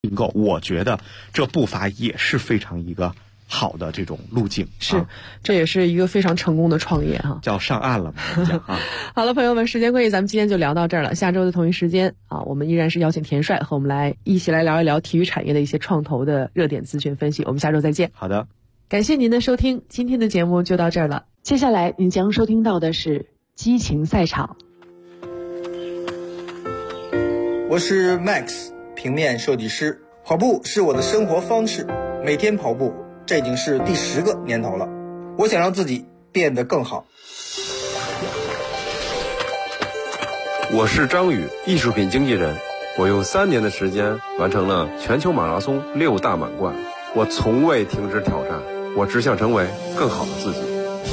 并购，我觉得这步伐也是非常一个好的这种路径。 是，这也是一个非常成功的创业哈， 叫上岸了嘛讲啊。 好了，朋友们，时间关系，咱们今天就聊到这儿了。下周的同一时间啊，我们依然是邀请田帅和我们一起来聊一聊体育产业的一些创投的热点资讯分析。我们下周再见。 好的， 感谢您的收听，今天的节目就到这儿了。接下来您将收听到的是激情赛场。 我是 Max， 平面设计师。跑步是我的生活方式，每天跑步，这已经是第10个年头了。我想让自己变得更好。 我是张宇，艺术品经纪人。我用3年的时间完成了全球马拉松6大满贯。我从未停止挑战，我只想成为更好的自己。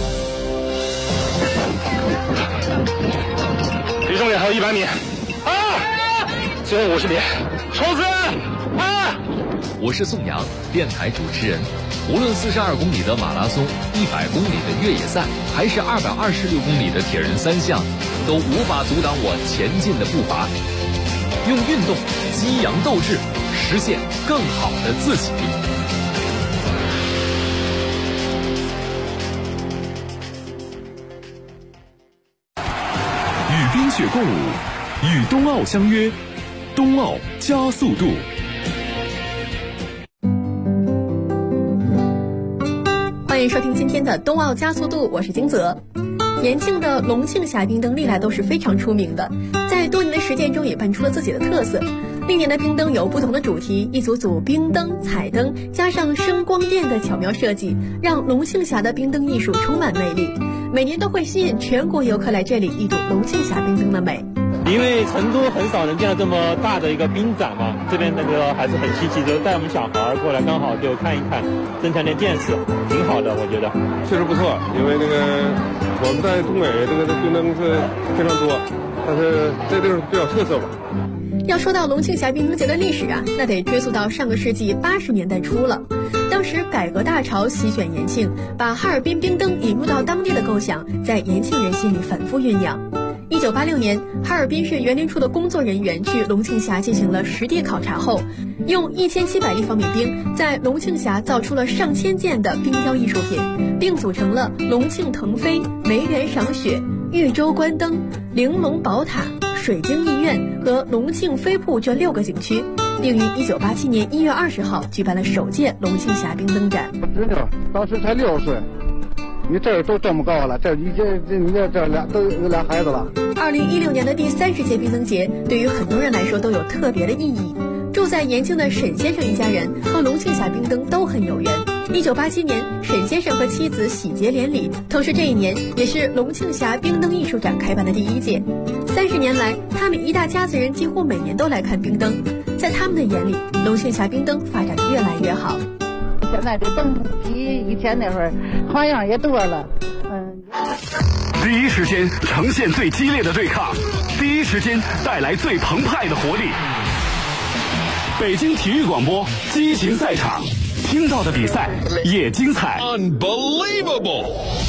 离终点还有100米，最后50米，冲刺！ 我是宋阳，电台主持人。无论42公里的马拉松、100公里的越野赛，还是226公里的铁人3项，都无法阻挡我前进的步伐。用运动激扬斗志，实现更好的自己。 与冰雪共舞，与冬奥相约，冬奥加速度。 欢迎收听今天的冬奥加速度，我是金泽。延庆的龙庆峡冰灯历来都是非常出名的，在多年的实践中也办出了自己的特色。历年的冰灯有不同的主题，一组组冰灯、彩灯加上声光电的巧妙设计，让龙庆峡的冰灯艺术充满魅力。每年都会吸引全国游客来这里一睹龙庆峡冰灯的美。 因为成都很少能见到这么大的一个冰展嘛，这边还是很稀奇，就带我们小孩过来，刚好就看一看，增强点见识，挺好的，我觉得确实不错。因为我们在东北冰灯是非常多，但是这地方比较特色吧。 要说到龙庆峡冰灯节的历史啊，那得追溯到上个世纪80年代初了。当时改革大潮席卷延庆，把哈尔滨冰灯引入到当地的构想，在延庆人心里反复酝酿。1986年，哈尔滨市园林处的工作人员去龙庆峡进行了实地考察后，用1700立方米冰在龙庆峡造出了上千件的冰雕艺术品，并组成了龙庆腾飞、梅园赏雪、豫州观灯、玲珑宝塔、水晶艺苑和龙庆飞瀑这6个景区，并于1987年1月20号举办了首届龙庆峡冰灯展。 侄女当时才6岁，你这都这么高了，你都有俩孩子了。 2016年的第30届冰灯节对于很多人来说都有特别的意义。住在延庆的沈先生一家人和龙庆峡冰灯都很有缘。1987年，沈先生和妻子喜结连理，同时这一年也是龙庆峡冰灯艺术展开办的第1届。30年来，他们一大家子人几乎每年都来看冰灯。在他们的眼里，龙庆峡冰灯发展得越来越好。 现在这灯比以前那会儿花样也多了。 第一时间呈现最激烈的对抗，第一时间带来最澎湃的活力。北京体育广播激情赛场，听到的比赛也精彩。 Unbelievable！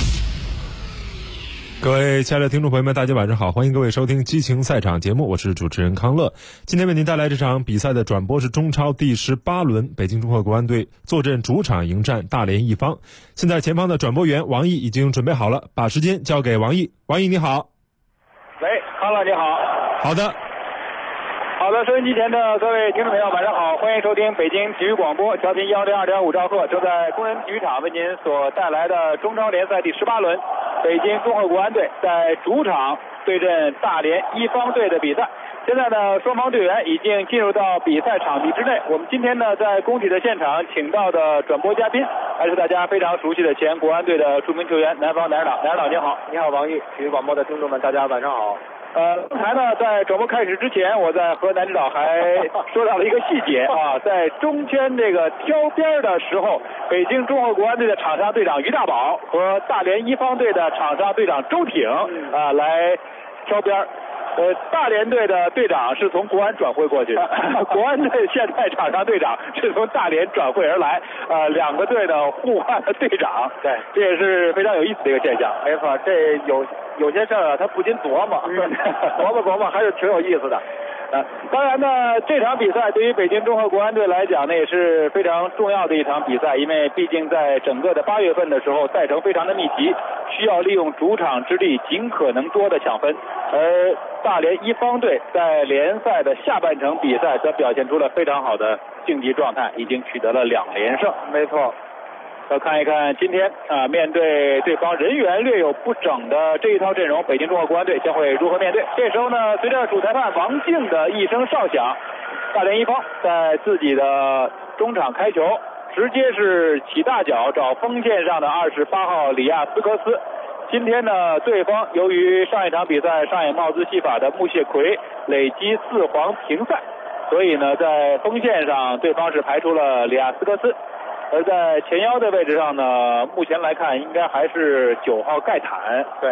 各位亲爱的听众朋友们，大家晚上好，欢迎各位收听激情赛场节目，我是主持人康乐。今天为您带来这场比赛的转播是中超第18轮，北京中赫国安队坐镇主场迎战大连一方。现在前方的转播员王毅已经准备好了，把时间交给王毅。王毅你好。 喂，康乐你好。 好的。 好的，收音机前的各位听众朋友晚上好，欢迎收听北京体育广播，调频102.5兆赫，正在工人体育场为您所带来的中超联赛第18轮，北京中赫国安队在主场对阵大连一方队的比赛。现在呢，双方队员已经进入到比赛场地之内。我们今天呢，在工体的现场请到的转播嘉宾，还是大家非常熟悉的前国安队的著名球员南方南指导你好。 你好，王毅，体育广播的听众们，大家晚上好。 刚才呢，在转播开始之前，我在和南指导还说到了一个细节啊，在中圈这个挑边的时候，北京中赫国安队的场上队长于大宝和大连一方队的场上队长周挺来挑边。大连队的队长是从国安转会过去的，国安队现在场上队长是从大连转会而来，两个队的互换的队长，对，这也是非常有意思的一个现象。 没错，这有些事儿啊，他不禁琢磨，琢磨还是挺有意思的。 当然呢，这场比赛对于北京中赫国安队来讲呢，也是非常重要的一场比赛，因为毕竟在整个的8月份的时候，赛程非常的密集，需要利用主场之力尽可能多的抢分。而大连一方队在联赛的下半程比赛则表现出了非常好的竞技状态，已经取得了2连胜。 没错。 要看一看今天面对对方人员略有不整的这一套阵容，北京中赫国安队将会如何面对？这时候呢，随着主裁判王静的一声哨响，大连一方在自己的中场开球，直接是起大脚找锋线上的28号里亚斯科斯。今天呢，对方由于上一场比赛上演帽子戏法的穆谢奎累积4黄停赛，所以呢，在锋线上对方是排出了里亚斯科斯。而在前腰的位置上呢，目前来看应该还是9号盖坦， 对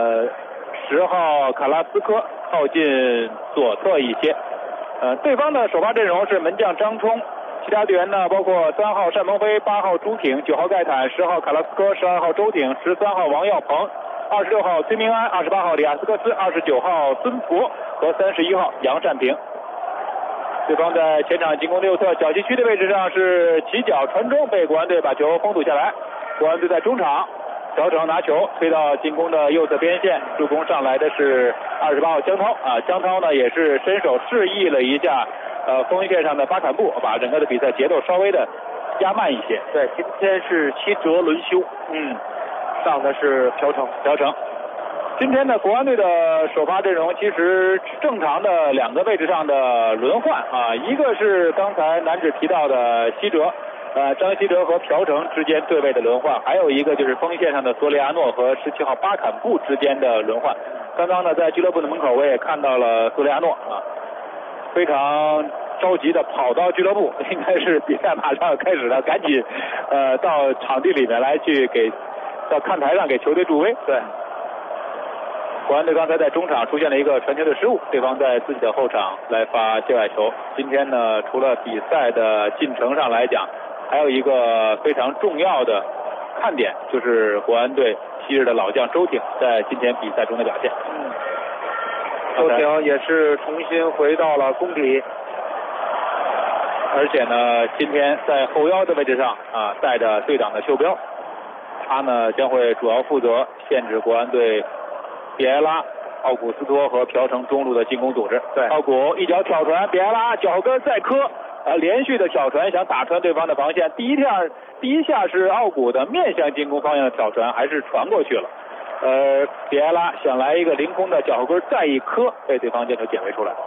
，10号卡拉斯科靠近左侧一些。对方的首发阵容是门将张冲，其他队员呢包括3号单鹏飞、8号朱挺、9号盖坦、10号卡拉斯科、12号周挺、13号王耀鹏、26号崔明安、28号里亚斯科斯、29号孙福和31号杨善平。对方在前场进攻右侧角旗区的位置上是起脚传中，被国安队把球封堵下来。国安队在中场，小程拿球推到进攻的右侧边线，助攻上来的是28号江涛江涛呢也是伸手示意了一下锋线上的巴坎布，把整个的比赛节奏稍微的压慢一些。 对，今天是7折轮休，上的是朴成。 今天的国安队的首发阵容其实正常的2个位置上的轮换一个是刚才男子提到的西哲，张稀哲和朴成之间对位的轮换，还有一个就是锋线上的索里亚诺和17号巴坎布之间的轮换。刚刚呢，在俱乐部的门口我也看到了索里亚诺非常着急的跑到俱乐部，应该是比赛马上要开始了，赶紧到场地里面来去到看台上给球队助威。 对。 国安队刚才在中场出现了一个传球的失误，对方在自己的后场来发界外球。今天呢，除了比赛的进程上来讲，还有一个非常重要的看点，就是国安队昔日的老将周挺在今天比赛中的表现。 周挺也是重新回到了攻体， 而且呢，今天在后腰的位置上带着队长的袖标，他呢将会主要负责限制国安队比埃拉、奥古斯托和朴成中路的进攻组织。 对， 奥古一脚挑传，比埃拉脚跟再磕，连续的挑传想打穿对方的防线。第一下是奥古的面向进攻方向的挑传，还是传过去了。比埃拉想来一个凌空的脚后跟再一磕，被对方将球捡回出来。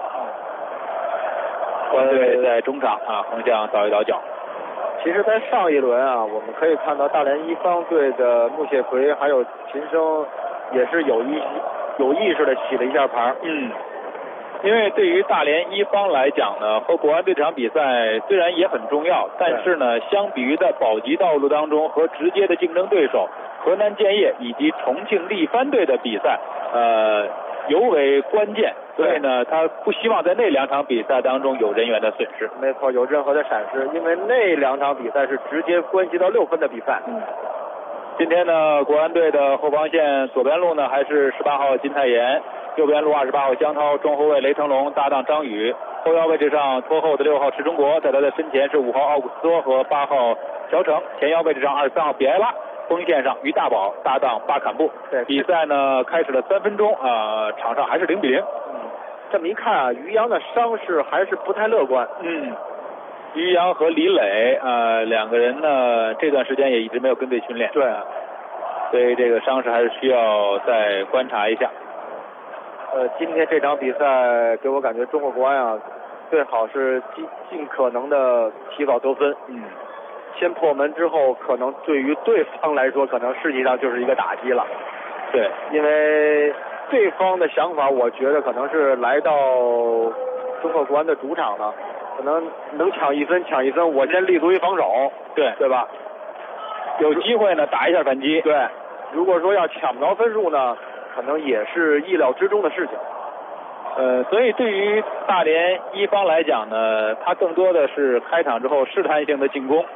国安队在中场横向倒一倒脚。 其实，在上一轮我们可以看到大连一方队的穆谢奎还有秦升也是有意识的起了一下牌。 因为对于大连一方来讲呢，和国安队这场比赛虽然也很重要，但是呢，相比于在保级道路当中和直接的竞争对手河南建业以及重庆力帆队的比赛，尤为关键。所以呢，他不希望在那2场比赛当中有人员的损失。 没错，有任何的闪失，因为那2场比赛是直接关系到6分的比赛。 今天呢，国安队的后防线左边路呢还是18号金泰妍，右边路28号江涛，中后卫雷成龙搭档张宇，后腰位置上拖后的6号池中国，在他的身前是5号奥古斯托和8号朴成，前腰位置上23号比埃拉，锋线上于大宝搭档巴坎布。 对， 比赛呢开始了3分钟场上还是0-0。 这么一看于洋的伤势还是不太乐观。 于洋和李磊2个人呢这段时间也一直没有跟队训练。 对， 所以这个伤势还是需要再观察一下。 今天这场比赛给我感觉中国国安最好是尽可能的提早得分。先破门之后，可能对于对方来说，可能实际上就是一个打击了。 对， 因为对方的想法，我觉得可能是来到中国国安的主场呢，可能能抢一分，我先立足于防守，对吧？ 有机会呢打一下反击。 对，如果说要抢不着分数呢，可能也是意料之中的事情。 所以对于大连一方来讲呢，他更多的是开场之后试探性的进攻，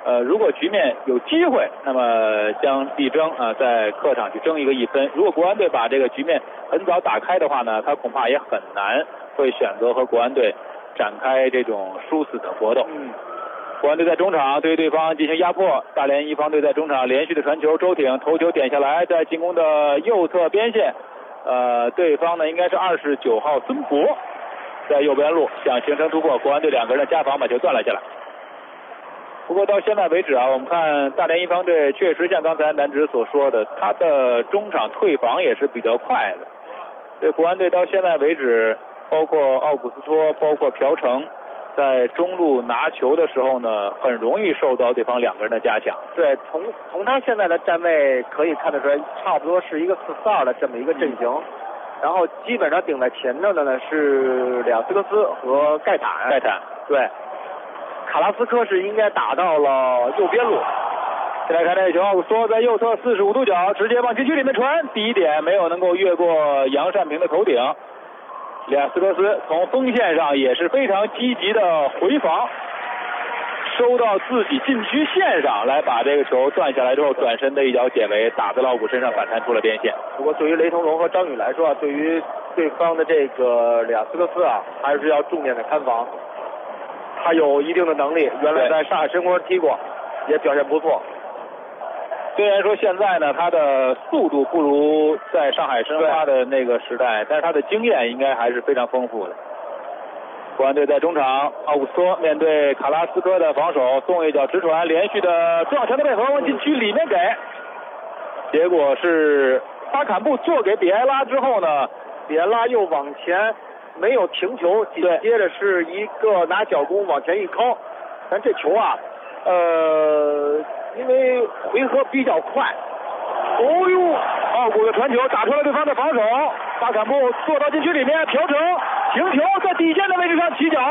如果局面有机会，那么将力争在客场去争一个1分。如果国安队把这个局面很早打开的话呢，他恐怕也很难会选择和国安队展开这种殊死的搏斗。国安队在中场对对方进行压迫，大连一方队在中场连续的传球，周挺头球点下来，在进攻的右侧边线，对方呢应该是29号孙博，在右边路想形成突破，国安队2个人的夹防把球断了下来。不过到现在为止我们看大连一方队确实像刚才南直所说的，他的中场退防也是比较快的。对国安队到现在为止，包括奥古斯托，包括朴成，在中路拿球的时候呢，很容易受到对方2个人的加强。 对，从他现在的站位可以看得出来，差不多是一个4-4-2的这么一个阵型。然后基本上顶在前头的呢是里亚斯科斯和盖坦。对。卡拉斯科是应该打到了右边路。再来看这球，奥古斯托在右侧45度角直接往禁区里面传，第一点没有能够越过杨善平的头顶。里亚斯科斯从锋线上也是非常积极的回防，收到自己禁区线上来把这个球断下来之后，转身的一脚解围打在老古身上，反弹出了边线。不过对于雷腾龙和张宇来说对于对方的这个里亚斯科斯还是要重点的看防。他有一定的能力，原来在上海申花踢过，也表现不错。虽然说现在呢，他的速度不如在上海申花的那个时代，但是他的经验应该还是非常丰富的。国安队在中场，奥古斯托面对卡拉斯科的防守，送一脚直传，连续的撞墙的背后往禁区里面给，结果是巴坎布做给比埃拉之后呢，比埃拉又往前。没有停球，紧接着是一个拿脚弓往前一靠，但这球因为回合比较快，奥古的传球打出了对方的防守，巴坎布坐到禁区里面，朴成停球在底线的位置上起脚，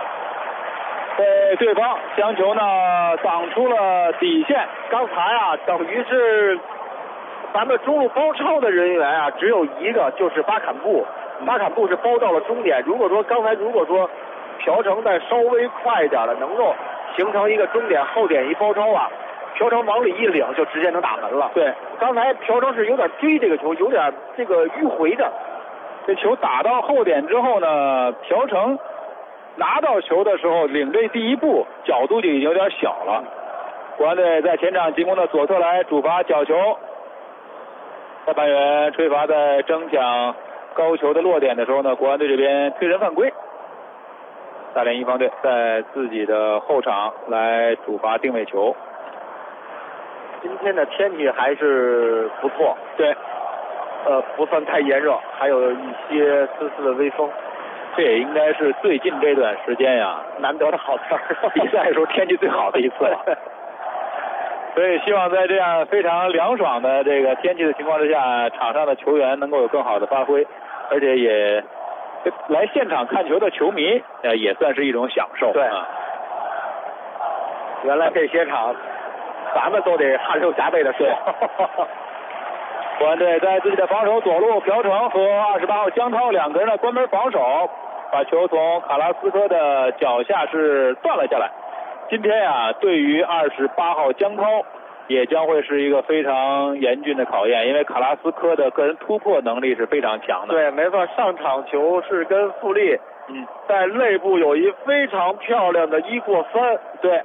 对方将球呢挡出了底线。刚才等于是咱们中路包抄的人员只有一个，就是巴坎布。巴坎布是包到了终点。如果说朴成再稍微快一点的，能够形成一个终点后点一包抄朴成往里一领就直接能打门了。对，刚才朴成是有点追这个球，有点这个迂回的。这球打到后点之后呢，朴成拿到球的时候领这第一步角度就已经有点小了。国安队在前场进攻的左侧来主罚角球，裁判员吹罚在争抢高球的落点的时候呢，国安队这边推人犯规，大连一方队在自己的后场来主罚定位球。今天的天气还是不错，对，不算太炎热，还有一些丝丝的微风，这也应该是最近这段时间难得的好天儿，比赛的时候天气最好的一次了。所以希望在这样非常凉爽的这个天气的情况之下，场上的球员能够有更好的发挥，而且也来现场看球的球迷也算是一种享受。对，原来这些场咱们都得汗流浃背的说。国安队在自己的防守左路，朴成和28号江涛2个人的关门防守，把球从卡拉斯科的脚下是断了下来。今天对于28号江涛也将会是一个非常严峻的考验，因为卡拉斯科的个人突破能力是非常强的。对，没错，上场球是跟富力在内部有一非常漂亮的1过3，对，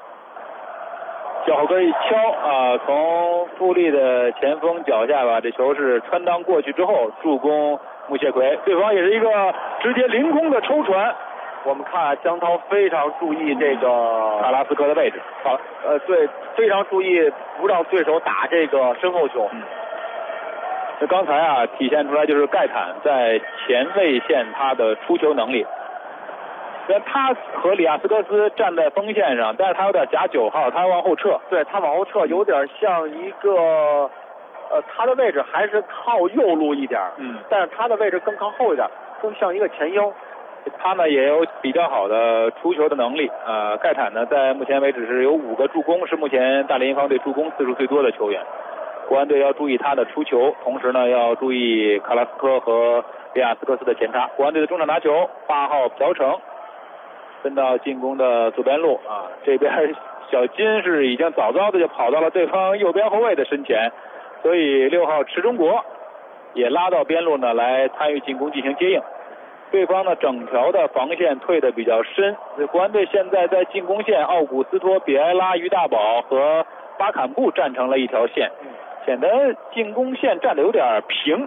脚跟一敲从富力的前锋脚下这球是穿裆过去之后助攻穆谢奎，对方也是一个直接凌空的抽传。我们看江涛非常注意这个卡拉斯科的位置，对，非常注意不让对手打这个身后球。那刚才体现出来就是盖坦在前卫线他的出球能力。虽然他和里亚斯科斯站在锋线上，但是他有点夹9号，他往后撤。对，他往后撤有点像一个他的位置还是靠右路一点，但是他的位置更靠后一点，更像一个前腰。他呢也有比较好的出球的能力，盖坦呢在目前为止是有5个助攻，是目前大连一方队助攻次数最多的球员。国安队要注意他的出球，同时呢要注意卡拉斯科和里亚斯科斯的前插。国安队的中场拿球，8号朴成分到进攻的左边路这边小金是已经早早的就跑到了对方右边后卫的身前，所以6号池中国也拉到边路呢来参与进攻进行接应。对方呢整条的防线退得比较深，国安队现在在进攻线，奥古斯托、比埃拉、于大宝和巴坎布站成了一条线，显得进攻线站得有点平。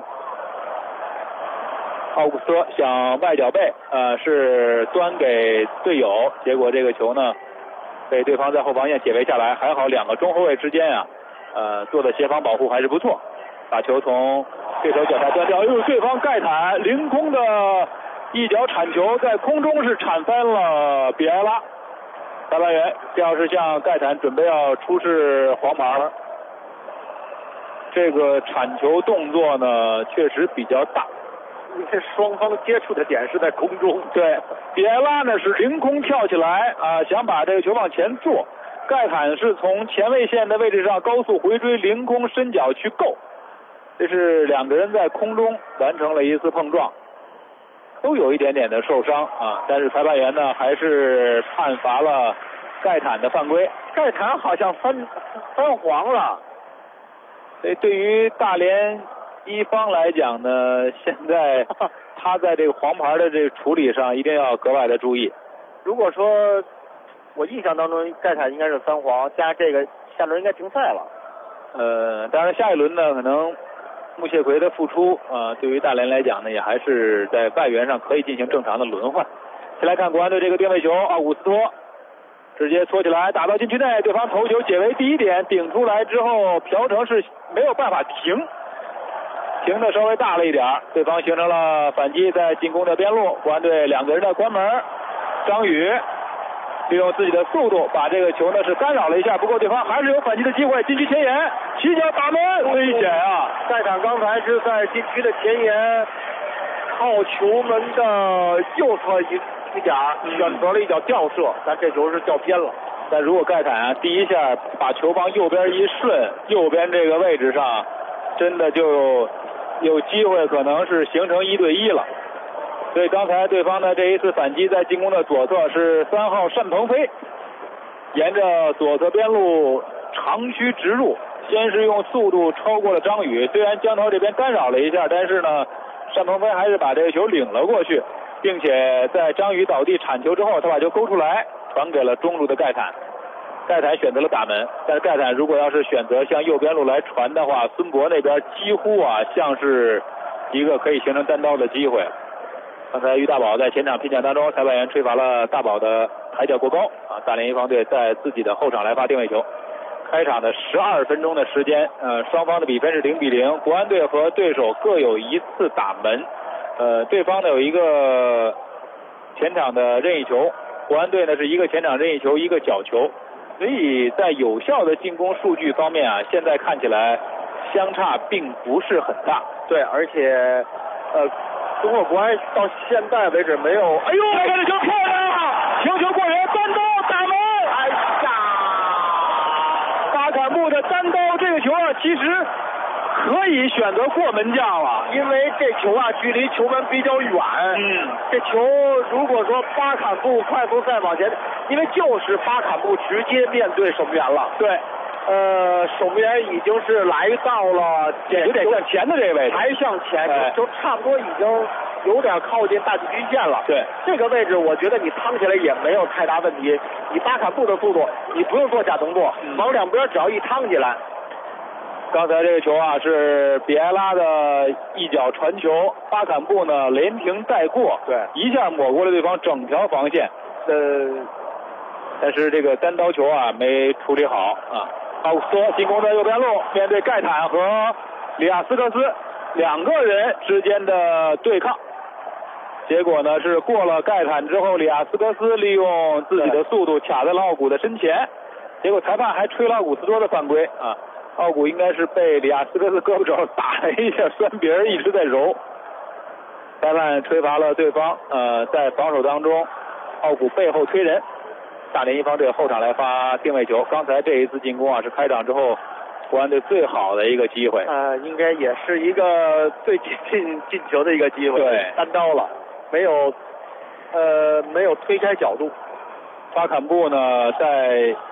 奥古斯托想外脚背，是端给队友，结果这个球呢被对方在后防线解围下来，还好两个中后卫之间啊，做的协防保护还是不错，把球从对手脚下端掉。对方盖坦凌空的一脚铲球，在空中是铲翻了比埃拉。裁判员表示向盖坦准备要出示黄牌了。这个铲球动作呢确实比较大， 因为双方接触的点是在空中。 对，比埃拉呢是凌空跳起来想把这个球往前做，盖坦是从前卫线的位置上高速回追，凌空伸脚去够。这是两个人在空中完成了一次碰撞，都有一点点的受伤但是裁判员呢还是判罚了盖坦的犯规。 盖坦好像翻黄了。 所以对于大连一方来讲呢，现在他在这个黄牌的这个处理上一定要格外的注意。 如果说我印象当中盖坦应该是翻黄，加这个下轮应该停赛了。 当然下一轮呢可能穆谢奎的复出对于大连来讲呢也还是在外援上可以进行正常的轮换。先来看国安队这个定位球，奥古斯托直接搓起来打到禁区内，对方头球解围第一点顶出来之后，朴成是没有办法停的稍微大了一点，对方形成了反击，在进攻的边路，国安队两个人的关门，张宇利用自己的速度把这个球呢是干扰了一下，不过对方还是有反击的机会，禁区前沿起脚打门，危险啊！ 盖坦刚才是在禁区的前沿靠球门的右侧一点选择了一脚吊射，但这球是吊偏了。 但如果盖坦第一下把球往右边一顺，右边这个位置上真的就有机会可能是形成1对1了。所以刚才对方的这一次反击在进攻的左侧是3号单鹏飞，沿着左侧边路长驱直入，先是用速度超过了张宇，虽然江涛这边干扰了一下，但是呢单鹏飞还是把这个球领了过去，并且在张宇倒地铲球之后，他把球勾出来传给了中路的盖坦。盖坦选择了打门，但是盖坦如果要是选择向右边路来传的话，孙博那边几乎像是一个可以形成单刀的机会。刚才于大宝在前场拼抢当中，裁判员吹罚了大宝的抬脚过高大连一方队在自己的后场来发定位球。开场的12分钟的时间，双方的比分是0-0，国安队和对手各有一次打门，对方呢有一个前场的任意球，国安队呢是一个前场任意球一个角球，所以在有效的进攻数据方面现在看起来相差并不是很大。 对，而且中国国安到现在为止没有， 哎呦，这个球漂亮，球过人，单刀打门，哎呀，巴坎布的单刀这个球其实可以选择过门将了， 因为这球距离球门比较远。这球如果说巴坎布快速赛往前，因为就是巴坎布直接面对守门员了。 对。 守门员已经是来到了有点向前的这位置， 还向前，就差不多已经有点靠近大禁区线了。 对， 这个位置我觉得你趟起来也没有太大问题。以巴坎布的速度，你不用做假动作，往两边只要一趟起来。 刚才这个球是比埃拉的一脚传球，巴坎布呢连停带过， 对， 一下抹过了对方整条防线。但是这个单刀球没处理好奥古斯托进攻的右边路，面对盖坦和里亚斯科斯两个人之间的对抗，结果呢是过了盖坦之后，里亚斯科斯利用自己的速度卡在了奥古的身前，结果裁判还吹了奥古斯托的犯规奥古应该是被里亚斯科斯胳膊肘打了一下酸鼻儿，一直在揉，裁判吹罚了对方在防守当中奥古背后推人，大连一方队后场来发定位球。刚才这一次进攻是开场之后国安队最好的一个机会， 应该也是一个最接近进球的一个机会。 对， 单刀了，没有推开角度。 巴坎布呢在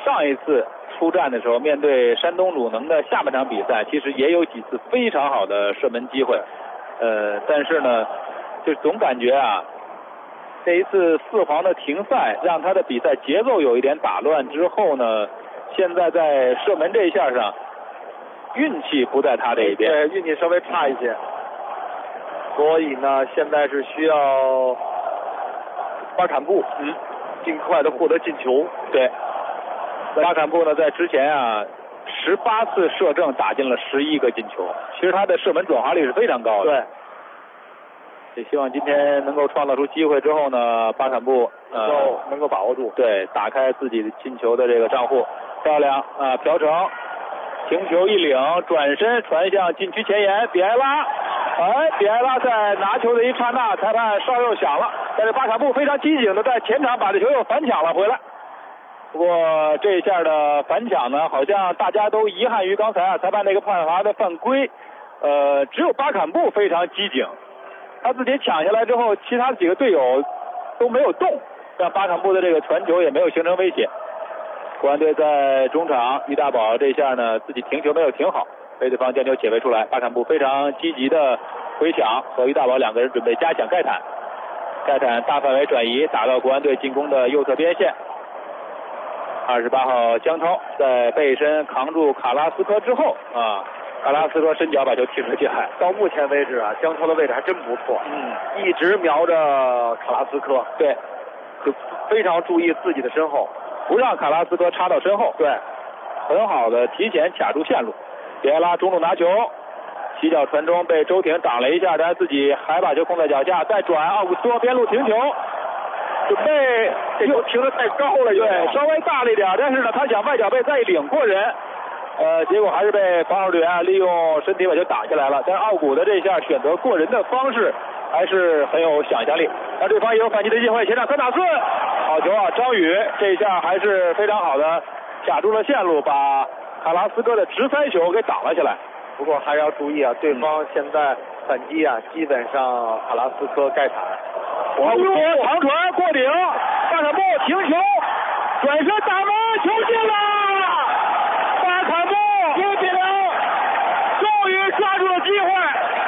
上一次出战的时候，面对山东鲁能的下半场比赛，其实也有几次非常好的射门机会，但是呢，就总感觉啊，这一次4黄的停赛，让他的比赛节奏有一点打乱之后呢，现在在射门这一下上，运气不在他这一边， 对，运气稍微差一些，所以呢，现在是需要巴坎布，尽快的获得进球。 对，巴坎布呢，在之前啊，18次射正打进了11个进球，其实他的射门转化率是非常高的。 对， 也希望今天能够创造出机会之后呢，巴坎布能够把握住， 对，打开自己的进球的这个账户，漂亮啊，朴成停球一领，转身传向禁区前沿，比埃拉，比埃拉在拿球的一刹那，裁判哨又响了，但是巴坎布非常机警的在前场把这球又反抢了回来。不过这一下的反抢呢，好像大家都遗憾于刚才啊裁判那个判罚的犯规，只有巴坎布非常机警，他自己抢下来之后，其他几个队友都没有动，让巴坎布的这个传球也没有形成威胁。国安队在中场，于大宝这下呢自己停球没有停好，被对方将球解围出来。巴坎布非常积极的回抢，和于大宝两个人准备加强盖坦，盖坦大范围转移打到国安队进攻的右侧边线。28号江涛在背身扛住卡拉斯科之后啊，卡拉斯科伸脚把球踢出界外。 到目前为止啊，江涛的位置还真不错，一直瞄着卡拉斯科， 对， 就非常注意自己的身后， 不让卡拉斯科插到身后， 对， 很好的提前卡住线路。比埃拉中路拿球，起脚传中被周挺挡了一下，但自己还把球控在脚下，再转奥古斯托边路停球，准备这球停得太高了， 对，稍微大了一点，但是呢，他想外脚背再领过人，结果还是被防守队员利用身体把球打下来了。但是奥古的这下选择过人的方式还是很有想象力，那对方也有反击的机会。前场三打四，好球啊！张宇这一下还是非常好的卡住了线路，把卡拉斯科的直塞球给挡了下来。 不过还是要注意啊，对方现在反击啊，基本上卡拉斯科盖坦。 奥古斯托长传过顶，巴坎布停球，转身打门，球进了！巴坎布1比0，终于抓住了机会。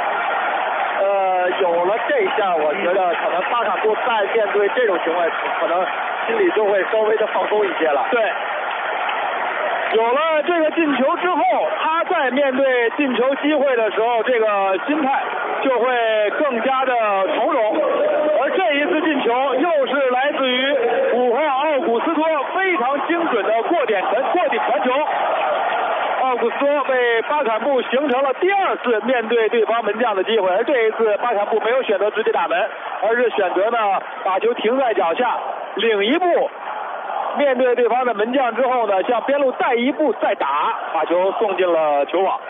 有了这下，我觉得可能巴坎布在面对这种情况，可能心里就会稍微的放松一些了。 对，有了这个进球之后，他在面对进球机会的时候，这个心态就会更加的从容。而这一次进球又是来自于5号奥古斯托非常精准的过顶传球。奥古斯托被巴坎布形成了第二次面对对方门将的机会，而这一次巴坎布没有选择直接打门，而是选择呢把球停在脚下，领一步，面对对方的门将之后呢，向边路带一步再打，把球送进了球网。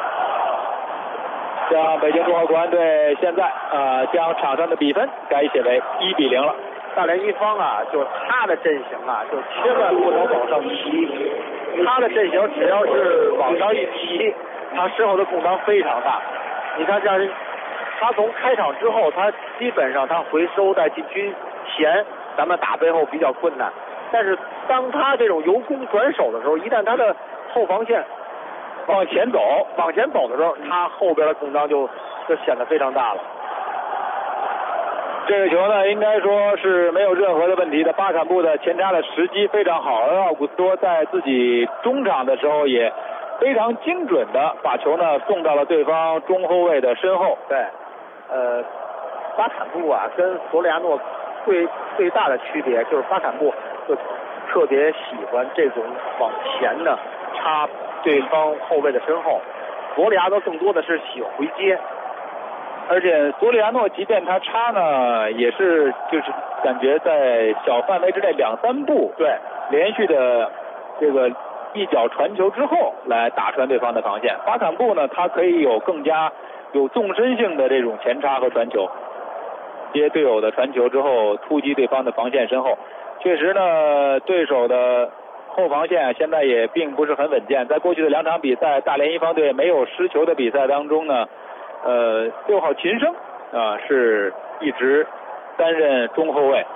像北京中赫国安队现在将场上的比分改写为1比0了。 大连一方啊，就他的阵型啊，就千万不能往上提。他的阵型只要是往上一提，他身后的空当非常大。你看，像他从开场之后，他基本上他回收在禁区前，咱们打背后比较困难。但是当他这种由攻转守的时候，一旦他的后防线往前走的时候，他后边的空当就显得非常大了。 这个球呢，应该说是没有任何的问题的。巴坎布的前插的时机非常好，而奥古斯托在自己中场的时候也非常精准的把球呢送到了对方中后卫的身后。 对，巴坎布啊，跟索里亚诺最大的区别就是巴坎布就特别喜欢这种往前的插对方后卫的身后，索里亚诺更多的是喜欢回接。 而且索里亚诺即便他插呢，也是就是感觉在小范围之内2-3步， 对， 连续的这个一脚传球之后来打穿对方的防线。巴坎布呢，他可以有更加有纵深性的这种前插和传球，接队友的传球之后突击对方的防线身后。确实呢，对手的后防线现在也并不是很稳健。在过去的2场比赛，大连一方队没有失球的比赛当中呢。6号秦升是一直担任中后卫，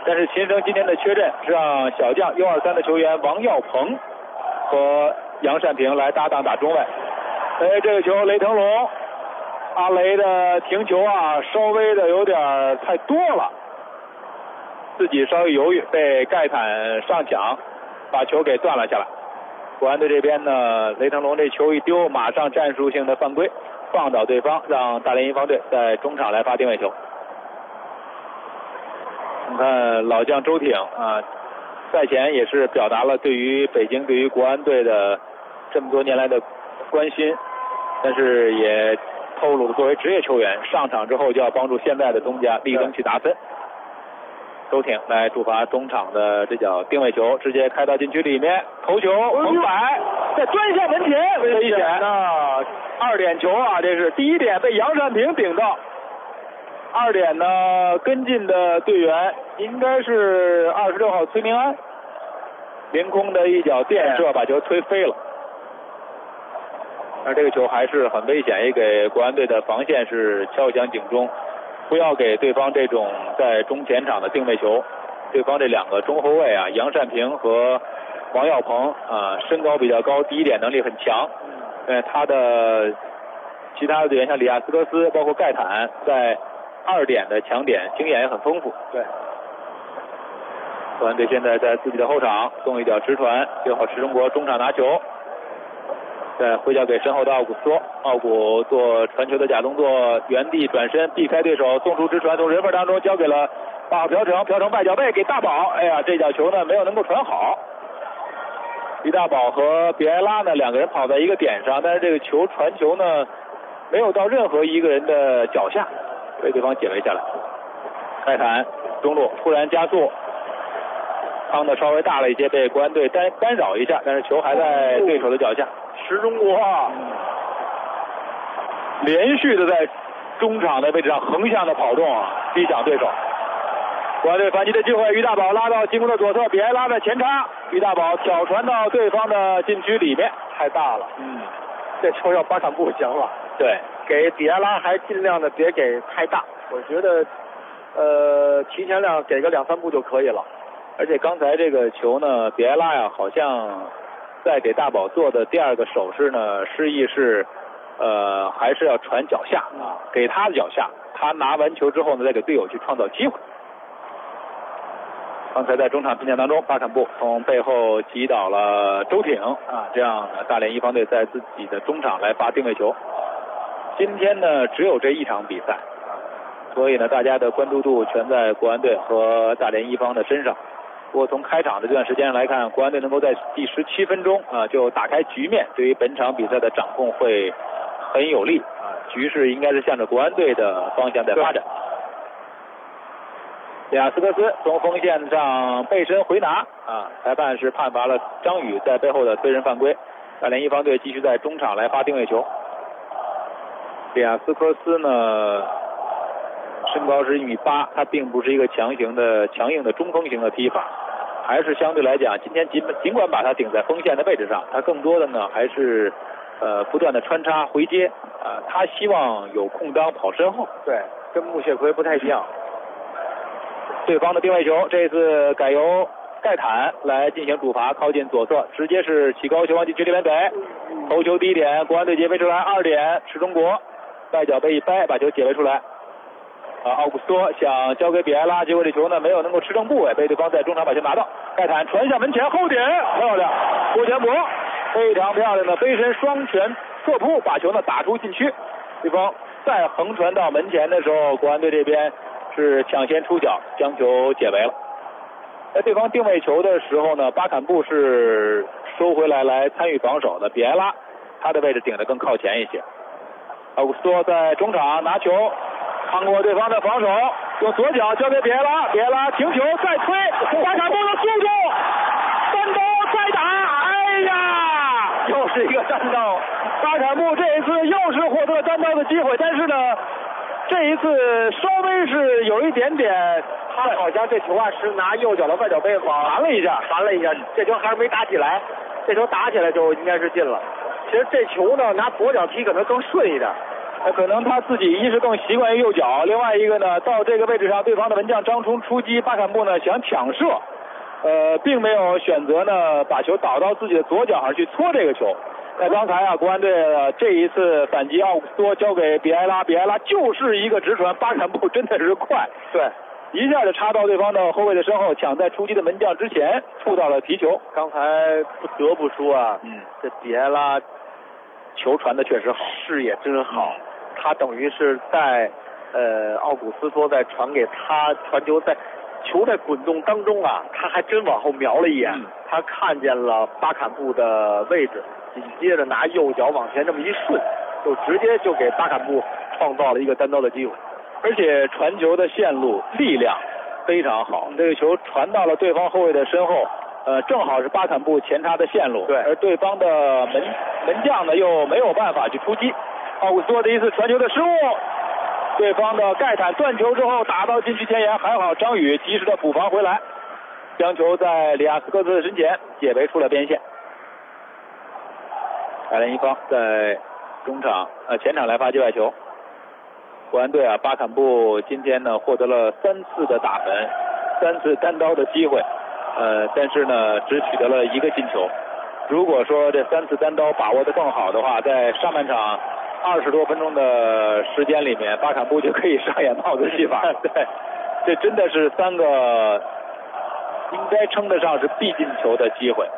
但是秦升今天的缺阵是让小将 U23 的球员王耀鹏和杨善平来搭档打中卫。这个球雷腾龙，阿雷的停球啊，稍微的有点太多了，自己稍微犹豫，被盖坦上抢把球给断了下来。国安队这边呢，雷腾龙这球一丢，马上战术性的犯规，放倒对方，让大连一方队在中场来发定位球。你看老将周挺啊，赛前也是表达了对于北京对于国安队的这么多年来的关心，但是也透露了作为职业球员上场之后就要帮助现在的东家立争取达分。周挺来主罚中场的这脚定位球，直接开到禁区里面，头球横摆，在专线门前，危险啊！2点球啊，这是第1点被杨善平顶到，2点呢跟进的队员应该是26号崔明安，凌空的一脚垫射把球推飞了。而这个球还是很危险，也给国安队的防线是敲响警钟，不要给对方这种在中前场的定位球。对方这2个中后卫啊，杨善平和王耀鹏啊，身高比较高，第1点能力很强。他的其他的队员像里亚斯科斯，包括盖坦，在2点的抢点经验也很丰富。对，国安队现在在自己的后场送一脚直传，最后池中国中场拿球，再回脚给身后的奥古斯托，奥古做传球的假动作，原地转身避开对手，送出直传，从人缝当中交给了8号朴成，朴成外脚背给大宝，哎呀，这脚球呢没有能够传好。于大宝和比埃拉呢2个人跑在一个点上，但是这个球传球呢没有到任何一个人的脚下，被对方解围下来。盖坦中路突然加速，趟的稍微大了一些，被国安队干扰一下，但是球还在对手的脚下。池中国连续的在中场的位置上横向的跑动啊，逼抢对手。国安队反击的机会，于大宝拉到进攻的左侧，比埃拉的前插，于大宝挑传到对方的禁区里面，太大了。这球要巴坎布行了。对，给比埃拉还尽量的别给太大，我觉得提前量给个2-3步就可以了。而且刚才这个球呢，比埃拉呀好像在给大宝做的第2个手势呢，示意是还是要传脚下啊，给他的脚下，他拿完球之后呢，再给队友去创造机会。刚才在中场拼抢当中，巴坎布从背后击倒了周挺啊，这样大连一方队在自己的中场来发定位球。今天呢只有这1场比赛，所以呢大家的关注度全在国安队和大连一方的身上。不过从开场的这段时间来看，国安队能够在第17分钟啊就打开局面，对于本场比赛的掌控会很有利啊，局势应该是向着国安队的方向在发展。里亚斯科斯从锋线上背身回拿啊，裁判是判罚了张宇在背后的推人犯规。大连一方队继续在中场来发定位球。里亚斯科斯呢身高是1.8米，他并不是一个强硬的中锋型的踢法，还是相对来讲，今天尽管把他顶在锋线的位置上，他更多的呢还是不断的穿插回接啊，他希望有空当跑身后。对，跟穆谢奎不太一样。对方的定位球，这次改由盖坦来进行主罚，靠近左侧，直接是起高球往禁区里面怼，头球第1点，国安队解围出来，2点，池中国外脚背一掰，把球解围出来。奥古斯托想交给比埃拉，结果这球呢没有能够持正部位，被对方在中场把球拿到，盖坦传向门前后点，漂亮，郭全博非常漂亮的飞身双拳侧扑，把球呢打出禁区。对方再横传到门前的时候，国安队这边是抢先出脚将球解围了。在对方定位球的时候呢，巴坎布是收回来参与防守的，比埃拉他的位置顶得更靠前一些。奥古斯托在中场拿球，趟过对方的防守，用左脚交给比埃拉，比埃拉停球再推，巴坎布的速度，单刀再打，哎呀，又是一个单刀，巴坎布这一次又是获得了单刀的机会，但是呢这一次稍微是有一点点，他好像这球啊是拿右脚的外脚背弹了一下，这球还是没打起来，这球打起来就应该是进了。其实这球呢拿左脚踢可能更顺一点， 可能他自己一是更习惯于右脚，另外一个呢，到这个位置上，对方的门将张冲出击，巴坎布呢想抢射，并没有选择呢把球导到自己的左脚上去搓这个球。在刚才啊，国安队这一次反击，奥古斯托交给比埃拉，比埃拉就是一个直传，巴坎布真的是快， 对， 一下就插到对方的后卫的身后，抢在出击的门将之前触到了皮球。 刚才不得不说啊，这比埃拉球传的确实好， 视野真好，他等于是在奥古斯托在传给他传球，在球在滚动当中啊，他还真往后瞄了一眼，他看见了巴坎布的位置，紧接着拿右脚往前这么一顺，就直接就给巴坎布创造了一个单刀的机会， 而且传球的线路力量非常好，这个球传到了对方后卫的身后，正好是巴坎布前插的线路， 对， 而对方的门将呢又没有办法去出击，奥古斯托的一次传球的失误。对方的盖坦断球之后打到禁区前沿，还好张宇及时的补防回来，将球在里亚斯科斯的身前解围出了边线。凯连一方在中场前场来发界外球。国安队啊，巴坎布今天呢获得了3次的打门，3次单刀的机会，但是呢只取得了1个进球。如果说这3次单刀把握的更好的话，在上半场20多分钟的时间里面，巴坎布就可以上演帽子戏法。对，这真的是3个应该称得上是必进球的机会。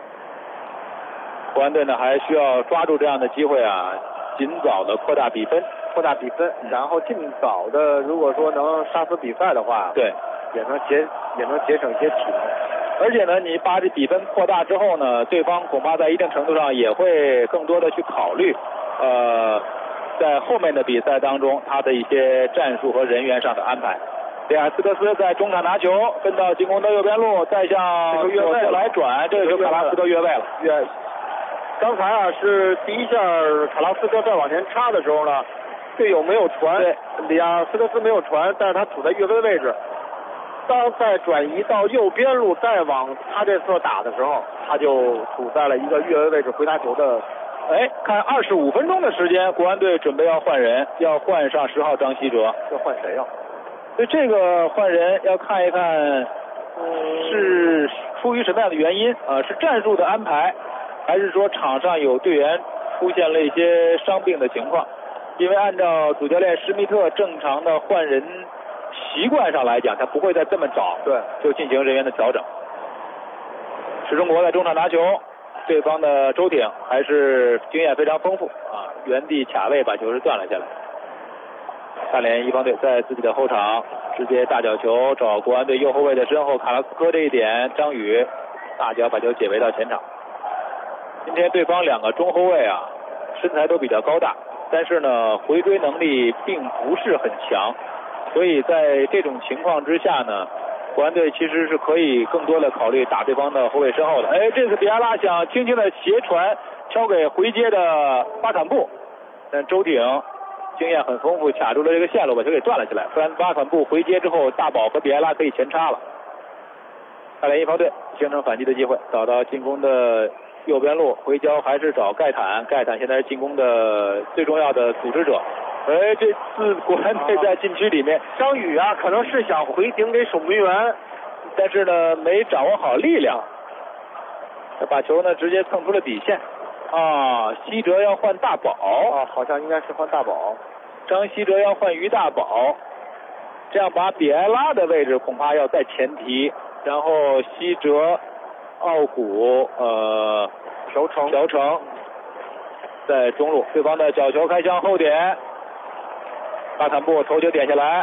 国安队呢还需要抓住这样的机会啊，尽早的扩大比分， 然后尽早的，如果说能杀死比赛的话， 对， 也能节省一些体能。 而且呢，你把这比分扩大之后呢，对方恐怕在一定程度上也会更多的去考虑，在后面的比赛当中，他的一些战术和人员上的安排。里亚斯科斯在中场拿球，跟到进攻的右边路，再向左侧来转，这个球卡拉斯科越位了。 刚才啊是第一下卡拉斯科再往前插的时候呢，队友没有传，里亚斯科斯没有传，但是他处在越位位置。当再转移到右边路，再往他这侧打的时候，他就处在了一个越位位置回拿球的。 看25分钟的时间，国安队准备要换人，要换上10号张稀哲。 要换谁呀？ 所以这个换人要看一看，是出于什么样的原因啊？是战术的安排，还是说场上有队员出现了一些伤病的情况？因为按照主教练施密特正常的换人习惯上来讲，他不会在这么早就进行人员的调整。石中国在中场拿球，对方的周挺还是经验非常丰富啊，原地卡位把球是断了下来。大连一方队在自己的后场直接大角球找国安队右后卫的身后，卡拉斯科这一点，张宇大脚把球解围到前场。今天对方2个中后卫啊，身材都比较高大，但是呢回追能力并不是很强，所以在这种情况之下呢，国安队其实是可以更多的考虑打对方的后卫身后的。这次比埃拉想轻轻的斜传敲给回接的巴坎布，但周挺经验很丰富，卡住了这个线路，把球给断了起来。不然巴坎布回接之后，大宝和比埃拉可以前插了。大连一方队形成反击的机会，找到进攻的右边路，回交还是找盖坦，盖坦现在是进攻的最重要的组织者。这次国安队在禁区里面， 张宇啊可能是想回顶给守门员， 但是呢没掌握好力量，把球呢直接蹭出了底线。希哲要换大宝， 好像应该是换大宝。 张稀哲要换于大宝，这样把比埃拉的位置恐怕要在前提，然后希哲、奥古、朴成在中路，对方的角球开向后点，巴坎布头球点下来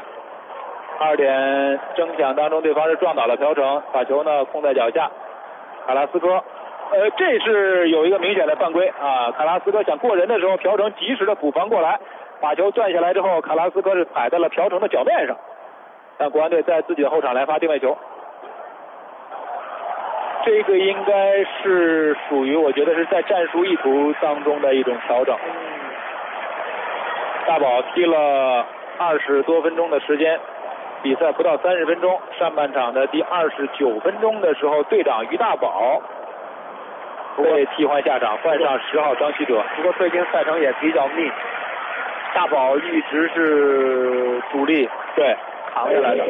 ，2点争抢当中，对方是撞倒了朴成，把球呢控在脚下，卡拉斯科。这是有一个明显的犯规啊！卡拉斯科想过人的时候，朴成及时的补防过来，把球断下来之后，卡拉斯科是踩在了朴成的脚面上。但国安队在自己的后场来发定位球，这个应该是属于我觉得是在战术意图当中的一种调整。大宝踢了20多分钟的时间，比赛不到30分钟，上半场的第29分钟的时候，队长于大宝被替换下场，换上10号张稀哲。 不过最近赛程也比较密， 大宝一直是主力， 对， 扛下来的。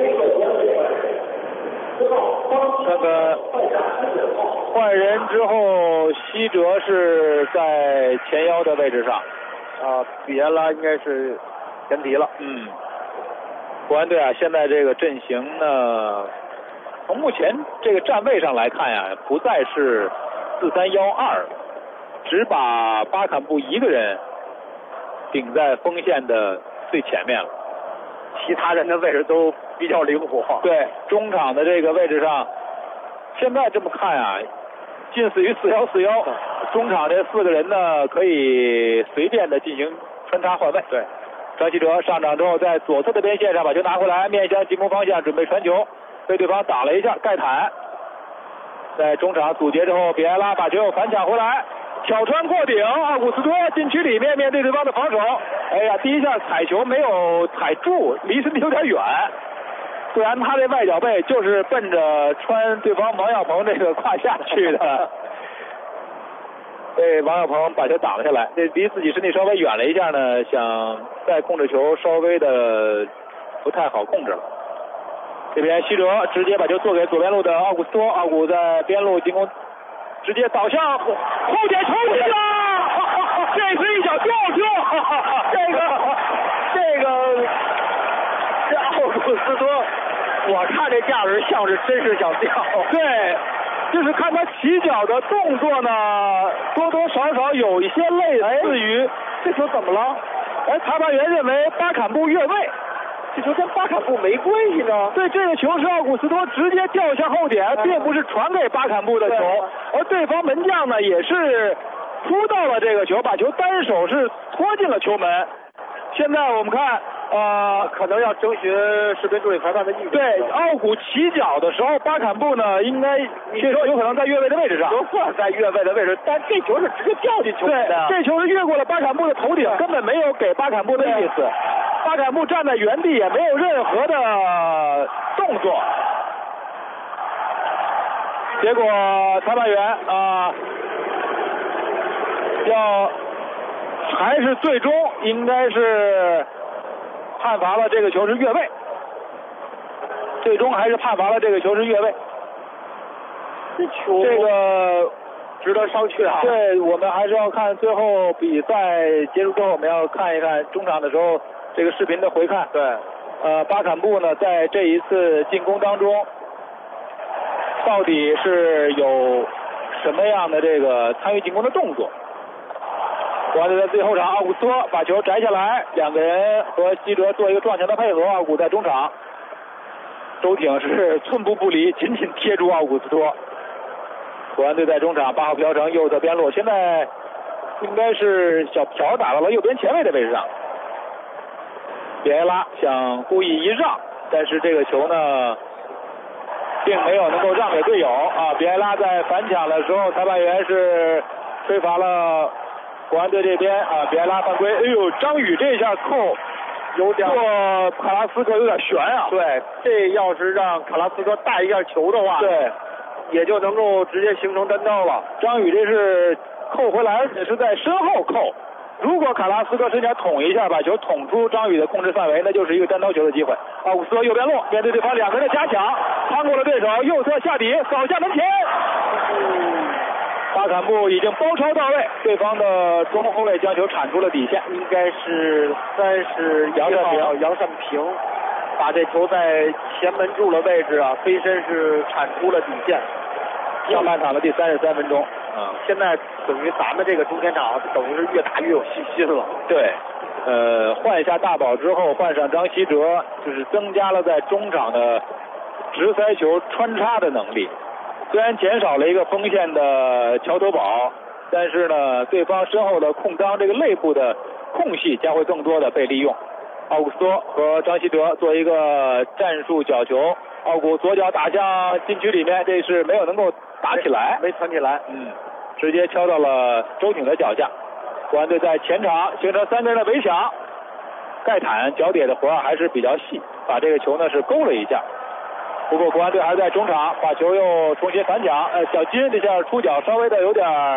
那个换人之后，西哲是在前腰的位置上， 比埃拉应该是前提了。 国安队啊，现在这个阵型呢，从目前这个站位上来看呀，不再是4-3-1-2，只把巴坎布一个人顶在锋线的最前面了， 其他人的位置都比较灵活。 对，中场的这个位置上，现在这么看啊，近似于4-1-4-1，中场这4个人呢可以随便的进行穿插换位。 对。 张稀哲上场之后，在左侧的边线上把球拿回来，面向进攻方向准备传球，被对方打了一下，盖坦在中场阻截之后，比埃拉把球又反抢回来，挑传过顶，奥古斯托禁区里面面对对方的防守，哎呀，第一下踩球没有踩住，离身体有点远，不然他这外脚背就是奔着穿对方王耀鹏这个胯下去的。被王耀鹏把球挡了下来，这离自己身体稍微远了一下呢，想再控制球稍微的不太好控制了。这边西哲直接把球做给左边路的奥古斯托，奥古在边路进攻，直接倒向后点球进了，这是一脚吊球， 这奥古斯托，我看这架势像是真是想吊。 对。就是看他起脚的动作呢，多多少少有一些类似于， 这球怎么了？ 裁判员认为巴坎布越位， 这球跟巴坎布没关系呢。 对，这个球是奥古斯托直接掉向后点，并不是传给巴坎布的球，而对方门将呢也是扑到了这个球，把球单手是拖进了球门。现在我们看。 可能要征询视频助理裁判的意见。 对，奥古起脚的时候，巴坎布呢应该这球有可能在越位的位置上， 就算在越位的位置，但这球是直接掉进球门的。 这球是越过了巴坎布的头顶，根本没有给巴坎布的意思。巴坎布站在原地也没有任何的动作。结果裁判员还是最终应该是。判罚了这个球是越位，最终还是判罚了这个球是越位。这个值得商榷啊。 对，我们还是要看最后比赛结束之后，我们要看一看中场的时候这个视频的回看。 对， 巴坎布呢在这一次进攻当中，到底是有什么样的这个参与进攻的动作？国安队在最后场，奥古斯托把球摘下来，两个人和西哲做一个撞墙的配合。奥古在中场，周挺是寸步不离，紧紧贴住奥古斯托。国安队在中场，8号朴成右侧边路，现在应该是小朴打到了右边前卫的位置上。比埃拉想故意一让，但是这个球呢，并没有能够让给队友啊。比埃拉在反抢的时候，裁判员是吹罚了。国安队这边比埃拉犯规，哎呦，张宇这下扣有点过卡拉斯科有点悬啊。 对，这要是让卡拉斯科带一下球的话， 对， 也就能够直接形成单刀了。 张宇这是扣回来，而且是在身后扣。如果卡拉斯科身前捅一下，把球捅出张宇的控制范围，那就是一个单刀球的机会。奥古斯托右边路面对对方两个人的夹抢，趟过了对手，右侧下底扫向门前。巴坎布已经包抄到位，对方的中后卫将球铲出了底线， 应该是杨善平把这球在前门柱的位置飞身是铲出了底线。 上半场的第33分钟， 现在等于咱们这个中前场等于是越打越有信心了。 对，换下大宝之后，换上张稀哲，就是增加了在中场的直塞球穿插的能力。虽然减少了一个锋线的桥头堡，但是呢，对方身后的空当这个内部的空隙将会更多的被利用。奥古斯托和张稀哲做一个战术角球，奥古左脚打向禁区里面，这是没有能够打起来， 没传起来， 直接敲到了周挺的脚下。国安队在前场形成3个人的围抢，盖坦脚底的活还是比较细，把这个球呢是勾了一下。不过国安队还在中场把球又重新反抢，小金这下出脚稍微的有点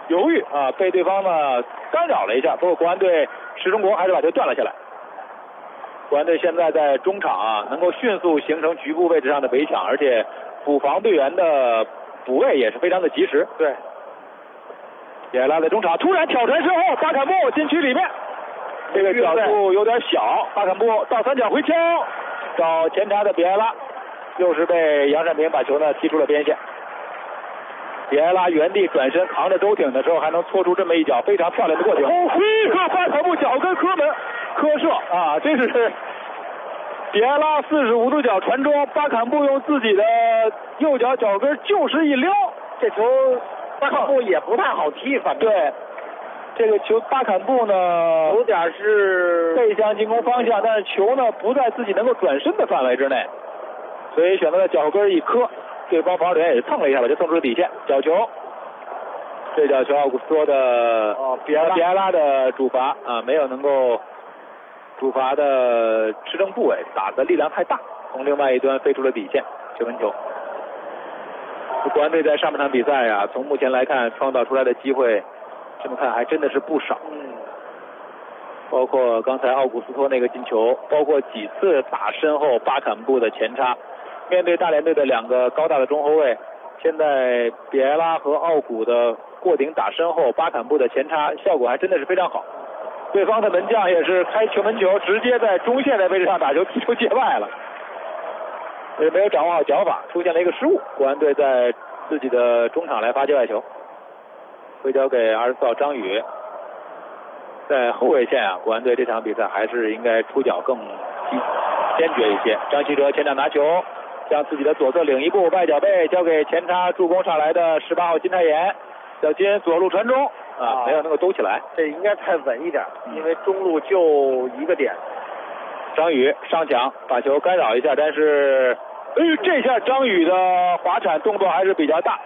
犹豫啊，被对方呢干扰了一下，不过国安队石中国还是把球断了下来。国安队现在在中场啊，能够迅速形成局部位置上的围抢，而且补防队员的补位也是非常的及时。 对， 也拉在中场，突然挑传之后，巴坎布禁区里面，这个角度有点小，巴坎布倒三角回敲，找前插的比埃拉，又是被杨善平把球呢踢出了边线。比埃拉原地转身扛着周挺的时候，还能搓出这么一脚非常漂亮的过球。巴坎布脚跟磕射啊，这是比埃拉45度角传中，巴坎布用自己的右脚脚跟就是一撩，这球巴坎布也不太好踢，反正对这个球巴坎布呢有点是背向进攻方向，但是球呢不在自己能够转身的范围之内，所以选择了脚跟一磕，对方防守员也蹭了一下，把就蹭出了底线，角球。这脚球奥古斯托的比埃拉的主罚啊，没有能够主罚的持正部位，打的力量太大，从另外一端飞出了底线，球门球。国安队在上半场比赛啊，从目前来看创造出来的机会，这么看还真的是不少。包括刚才奥古斯托那个进球，包括几次打身后巴坎布的前插。面对大连队的两个高大的中后卫，现在比埃拉和奥古的过顶打身后，巴坎布的前插效果还真的是非常好。对方的门将也是开球门球，直接在中线的位置上打球，踢出界外了。没有掌握好脚法，出现了一个失误。国安队在自己的中场来发界外球，回交给24号张宇。在后卫线啊，国安队这场比赛还是应该出脚更坚决一些。张稀哲前场拿球，向自己的左侧领一步，外脚背交给前插助攻上来的18号金泰妍，小金左路传中啊，没有能够兜起来。 这应该太稳一点，因为中路就一个点。 张宇上抢把球干扰一下，但是这下张宇的滑铲动作还是比较大，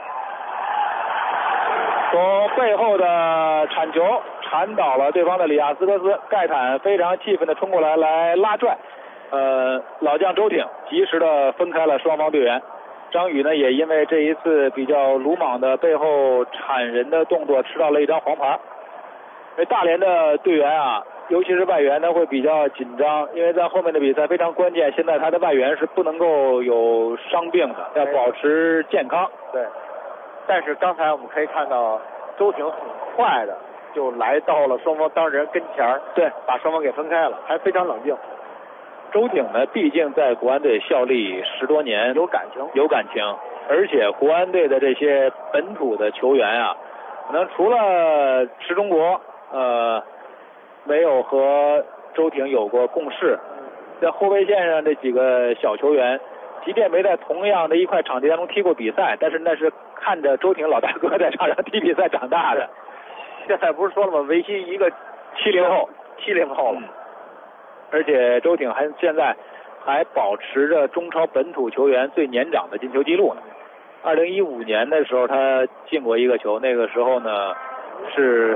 从背后的铲球铲倒了对方的里亚斯科斯，盖坦非常气愤的冲过来拉拽，老将周挺及时的分开了双方队员。张宇呢也因为这一次比较鲁莽的背后铲人的动作吃到了一张黄牌。大连的队员啊，尤其是外援呢会比较紧张，因为在后面的比赛非常关键，现在他的外援是不能够有伤病的，要保持健康。 对，但是刚才我们可以看到周挺很快的就来到了双方当事人跟前，对，把双方给分开了，还非常冷静。 周挺呢毕竟在国安队效力10多年， 有感情， 而且国安队的这些本土的球员啊，可能除了石中国没有和周挺有过共事，在后卫线上这几个小球员，即便没在同样的一块场地当中踢过比赛，但是那是看着周挺老大哥在场上踢比赛长大的。 现在不是说了吗？维西一个 70后了， 而且周挺现在还保持着中超本土球员最年长的进球记录呢。2015年的时候他进过一个球，那个时候呢是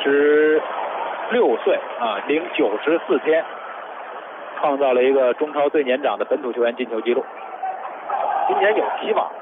36岁啊，零94天，创造了一个中超最年长的本土球员进球记录。 今年有希望。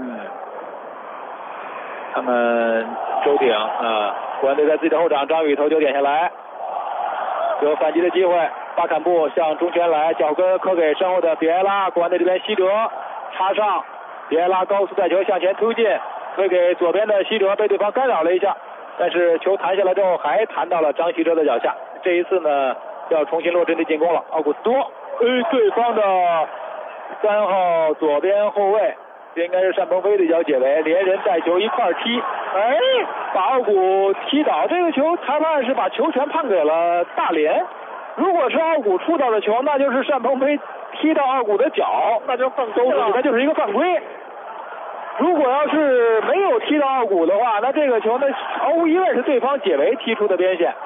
他们周挺国安队在自己的后场，张宇头球点下来，有反击的机会。巴坎布向中圈来，脚跟磕给身后的比埃拉，国安队这边希哲插上，比埃拉高速带球向前突进，推给左边的希哲，被对方干扰了一下，但是球弹下来之后还弹到了张稀哲的脚下。这一次呢要重新落阵地进攻了。奥古斯多，对方的3号左边后卫，这应该是单鹏飞的一脚解围，连人带球一块踢，把奥古踢倒。这个球裁判是把球权判给了大连。如果是奥古触到的球，那就是单鹏飞踢到奥古的脚，那就犯规了，那就是一个犯规。如果要是没有踢到奥古的话，那这个球呢毫无疑问是对方解围踢出的边线。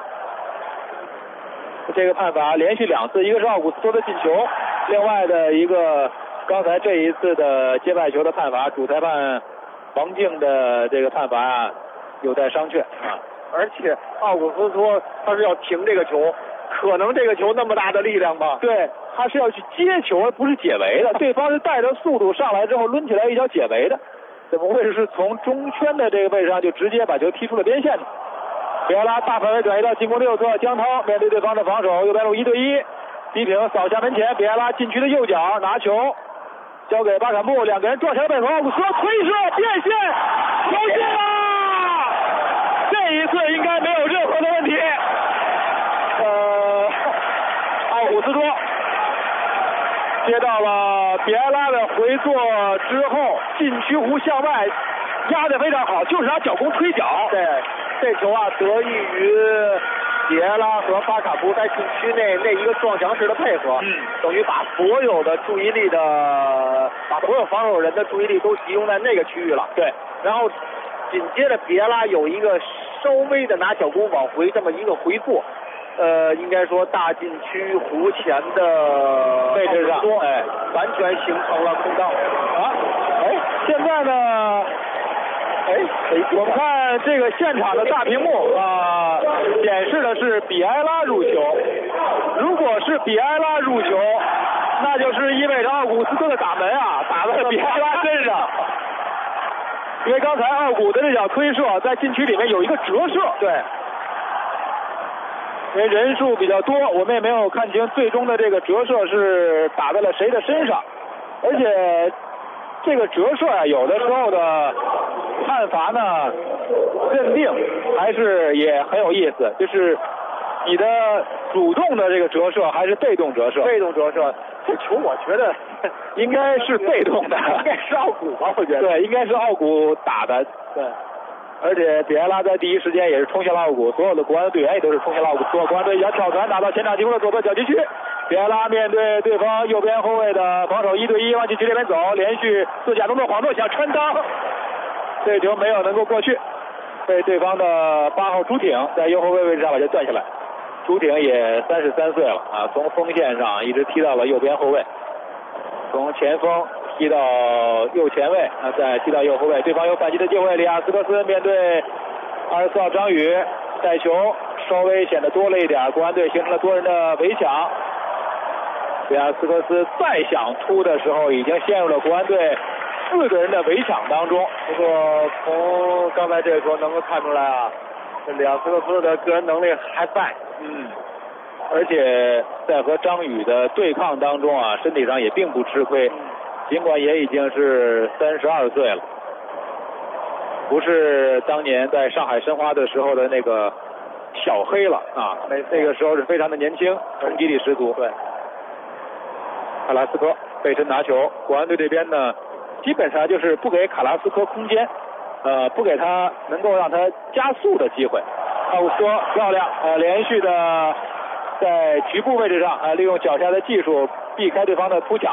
这个判罚连续2次，一个是奥古斯托的进球，另外的一个刚才这一次的界外球的判罚，主裁判王静的这个判罚啊有待商榷啊。 而且奥古斯托他是要停这个球，可能这个球那么大的力量吧？ 对，他是要去接球，而不是解围的。对方是带着速度上来之后抡起来一脚解围的。 怎么会是从中圈的这个位置上就直接把球踢出了边线呢？比埃拉大范围转移到进攻的右侧，江涛面对对方的防守，右边路1对1，逼平扫下门前，比埃拉禁区的右脚拿球，交给巴坎布，两个人撞墙背后，奥古斯托推射变线，球进了！这一次应该没有任何的问题。奥古斯托接到了比埃拉的回做之后，禁区弧向外压得非常好，就是他脚弓推脚。 对，这球啊得益于比埃拉和巴卡布在禁区内那一个撞墙式的配合，等于把所有防守人的注意力都集中在那个区域了。 对， 然后紧接着比埃拉有一个稍微的拿脚弓往回这么一个回做。应该说大禁区弧前的位置上， 完全形成了空档。 现在呢，我们看这个现场的大屏幕显示的是比埃拉入球。如果是比埃拉入球，那就是意味着奥古斯托的打门打在了比埃拉身上。因为刚才奥古的这脚推射在禁区里面有一个折射。 对。 因为人数比较多，我们也没有看清最终的这个折射是打在了谁的身上，而且这个折射有的时候的判罚呢认定还是也很有意思，就是你的主动的这个折射还是被动折射？ 被动折射，这球我觉得应该是被动的， 应该是奥古吧？我觉得对，应该是奥古打的。 对。 而且比埃拉在第一时间也是冲向了奥古，所有的国安的队员也都是冲向了奥古。国安队要跳传打到前场进攻的左侧小禁区，比埃拉面对对方右边后卫的防守1对1往禁区这边走，连续四下动作晃动想穿裆，这球没有能够过去，被对方的8号朱挺在右后卫位置上把球断下来。朱挺也33岁了从锋线上一直踢到了右边后卫，从前锋踢到右前卫再踢到右后卫，对方有反击的机会，里亚斯科斯面对24号张宇带球稍微显得多了一点，国安队形成了多人的围抢，里亚斯科斯再想突的时候已经陷入了国安队4个人的围抢当中。 不过从刚才这个球能够看出来这里亚斯科斯的个人能力还在， 而且在和张宇的对抗当中身体上也并不吃亏，尽管也已经是32岁了，不是当年在上海申花的时候的那个小黑了那个时候是非常的年轻，冲击力十足。 对， 卡拉斯科背身拿球，国安队这边呢基本上就是不给卡拉斯科空间，不给他能够让他加速的机会。奥古斯托漂亮连续的在局部位置上利用脚下的技术避开对方的突抢。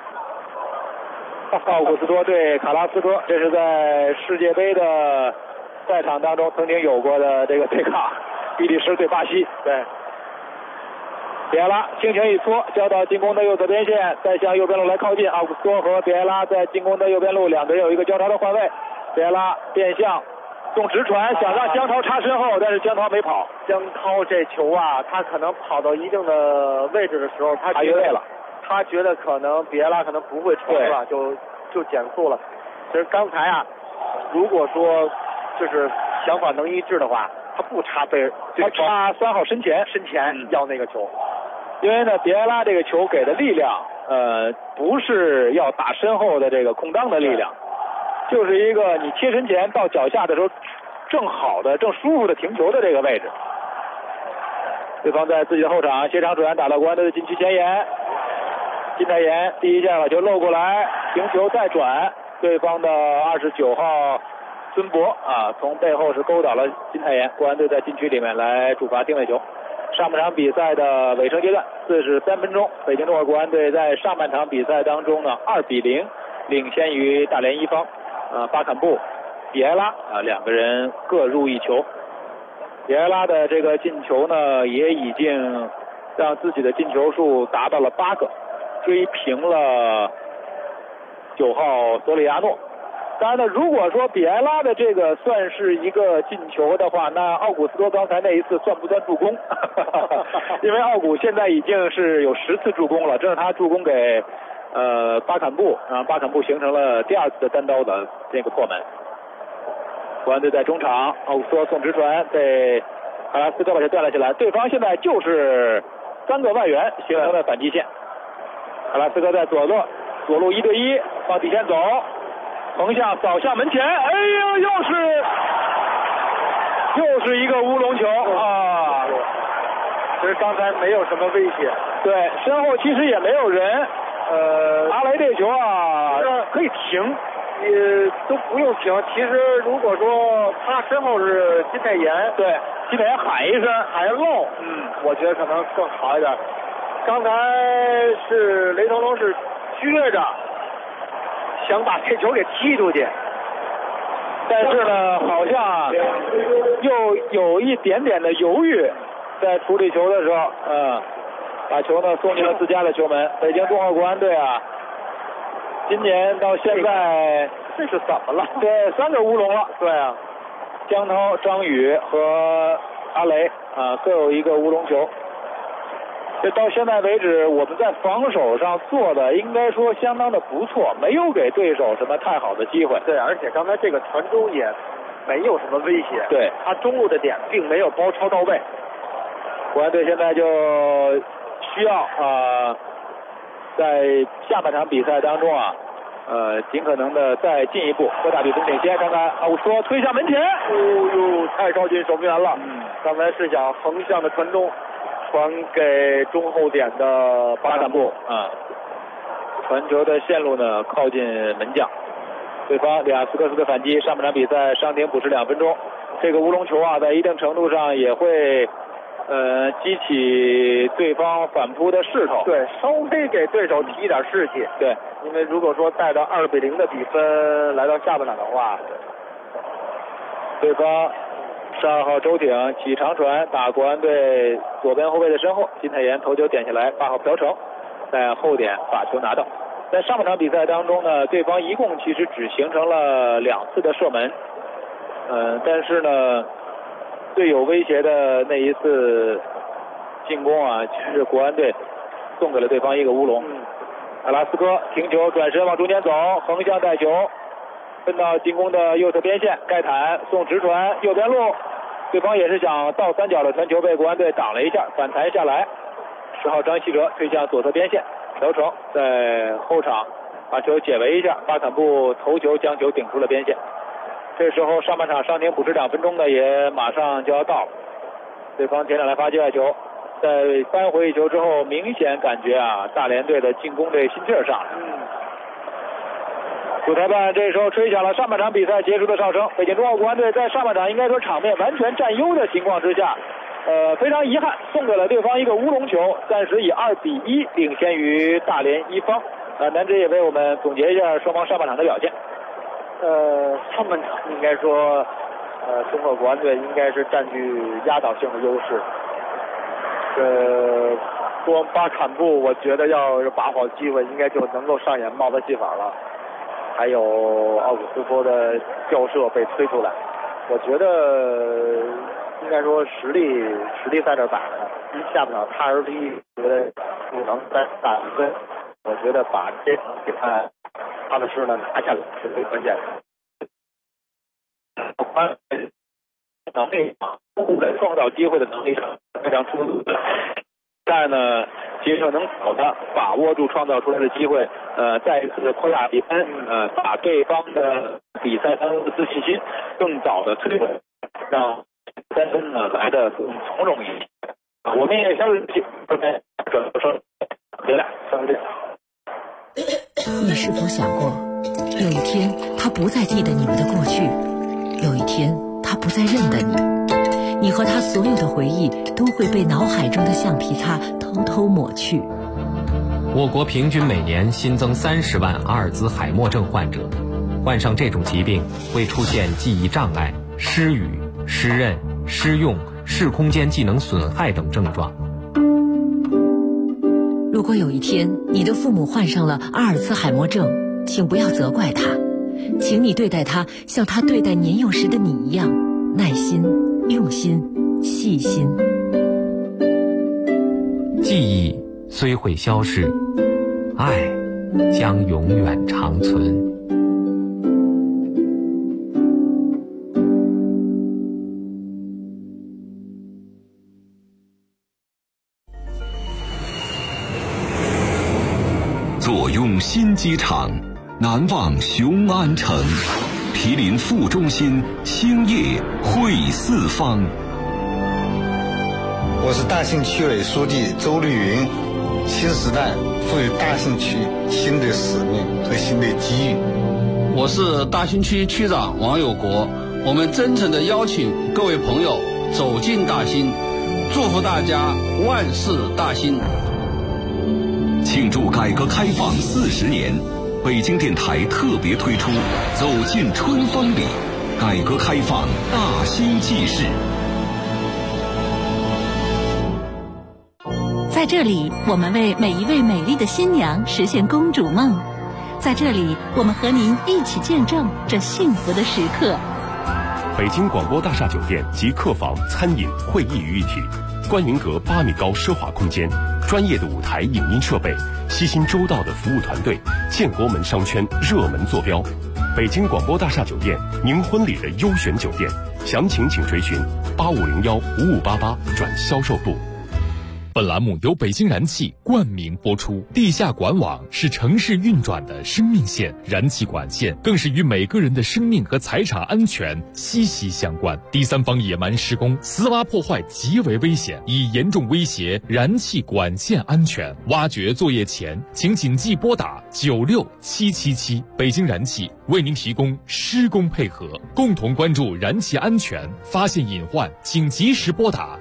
奥古斯托对卡拉斯科，这是在世界杯的赛场当中曾经有过的这个对抗，比利时对巴西。 对， 比埃拉轻轻一搓，交到进攻的右侧边线，再向右边路来靠近。奥古斯托和比埃拉在进攻的右边路，两个人有一个交叉的换位。比埃拉变向送直传，想让江涛插身后，但是江涛没跑。 江涛这球他可能跑到一定的位置的时候，他越位了。 他觉得可能比埃拉可能不会冲了，就减速了。其实刚才如果说就是想法能一致的话，他不插他插3号身前要那个球。 因为呢，比埃拉这个球给的力量，不是要打身后的这个空当的力量，就是一个你切身前到脚下的时候正好的、正舒服的停球的这个位置。对方在自己的后场斜长转打到国安队的禁区前沿。金泰妍第一下把球漏过来，停球再转，对方的29号孙博从背后是勾倒了金泰妍，国安队在禁区里面来主罚定位球。上半场比赛的尾声阶段，43分钟，北京中赫国安队在上半场比赛当中呢2-0领先于大连一方。巴坎布、比埃拉两个人各入一球。比埃拉的这个进球呢，也已经让自己的进球数达到了8个。追平了9号索里亚诺。当然呢，如果说比埃拉的这个算是一个进球的话，那奥古斯托刚才那一次算不算助攻？因为奥古现在已经是有10次助攻了，这是他助攻给巴坎布，让巴坎布形成了第2次的单刀的这个破门。国安队在中场，奥古斯托送直传，被卡拉斯科把球断了下来。对方现在就是3个外援形成的反击线。卡拉斯科在左路1对1往底线走，横向扫向门前，哎呦，又是一个乌龙球啊！ 其实刚才没有什么威胁， 对，身后其实也没有人。阿雷这球啊，可以停， 也都不用停。其实如果说他身后是金泰妍， 对，金泰妍喊一声还漏，我觉得可能更好一点。刚才是雷腾龙是撅着想把这球给踢出去， 但是呢，好像又有一点点的犹豫，在处理球的时候，把球呢送进了自家的球门。北京综合国安队啊，今年到现在这是怎么了？ 对，3个乌龙了。 对啊， 江涛、张宇和阿雷啊，各有一个乌龙球。这到现在为止，我们在防守上做的应该说相当的不错，没有给对手什么太好的机会。 对，而且刚才这个传中也没有什么威胁。 对， 他中路的点并没有包抄到位。 国安队现在就需要在下半场比赛当中啊，尽可能的再进一步扩大比分领先。看看奥古斯托推向门前， 太靠近守门员了。刚才是想横向的传中，传给中后点的巴坎布啊，传球的线路呢靠近门将。对方里亚斯科斯的反击，上半场比赛伤停补时2分钟。这个乌龙球啊，在一定程度上也会激起对方反扑的势头。 对，稍微给对手提一点士气。 对， 因为如果说带到2-0的比分来到下半场的话， 对方12号周挺起长传打国安队左边后卫的身后，金泰妍头球点下来，8号朴成在后点把球拿到。在上半场比赛当中呢，对方一共其实只形成了2次的射门，但是呢，最有威胁的那一次进攻啊，其实国安队送给了对方一个乌龙。卡拉斯科停球转身往中间走，横向带球分到进攻的右侧边线，盖坦送直传右边路，对方也是想倒3角的传球，被国安队挡了一下，反弹下来。10号张稀哲推向左侧边线，朴成在后场把球解围一下，巴坎布头球将球顶出了边线。这时候上半场伤停补时2分钟呢，也马上就要到了。对方前场来发界外球，在扳回一球之后，明显感觉啊，大连队的进攻这心气儿上来了。主裁判这时候吹响了上半场比赛结束的哨声。北京中奥国安队在上半场应该说场面完全占优的情况之下，非常遗憾送给了对方一个乌龙球，暂时以2-1领先于大连一方。南芝也为我们总结一下双方上半场的表现。 上半场应该说，中国国安队应该是占据压倒性的优势。说巴坎布，我觉得要是把好机会，应该就能够上演帽子戏法了。还有奥古斯托的吊射被推出来，我觉得应该说实力在这摆着。下半场踏实踢，觉得不能再打1分。我觉得把这场比赛踏踏实实的拿下来是最关键的。 能力上，创造机会的能力上非常出色。但呢，其实能好的把握住创造出来的机会，再一次扩大比分，把对方的比赛当中的自信心更早的摧毁，让3分呢来的更从容一些。我们也相信你是否想过，有一天他不再记得你们的过去，有一天他不再认得你，你和他所有的回忆都会被脑海中的橡皮擦偷偷抹去。 我国平均每年新增30万阿尔兹海默症患者，患上这种疾病会出现记忆障碍、失语、失认、失用、视空间技能损害等症状。 如果有一天你的父母患上了阿尔茨海默症，请不要责怪他，请你对待他像他对待年幼时的你一样，耐心、用心、细心。 记忆虽会消失，爱将永远长存。 坐拥新机场，难忘雄安城，毗邻副中心，兴业汇四方。 我是大兴区委书记周绿云。新时代赋予大兴区新的使命和新的机遇。 我是大兴区区长王有国。我们真诚地邀请各位朋友走进大兴，祝福大家万事大兴。 庆祝改革开放40年，北京电台特别推出《走进春风里》，改革开放大兴纪事。 在这里，我们为每一位美丽的新娘实现公主梦。在这里，我们和您一起见证这幸福的时刻。 北京广播大厦酒店集客房、餐饮、会议于一体，观云阁8米高奢华空间，专业的舞台影音设备，悉心周到的服务团队，建国门商圈热门坐标。北京广播大厦酒店，您婚礼的优选酒店，详情请垂询8501-5588转销售部。 本栏目由北京燃气冠名播出。地下管网是城市运转的生命线，燃气管线更是与每个人的生命和财产安全息息相关。第三方野蛮施工、私挖破坏极为危险，已严重威胁燃气管线安全。挖掘作业前，请谨记拨打96777。北京燃气为您提供施工配合，共同关注燃气安全，发现隐患请及时拨打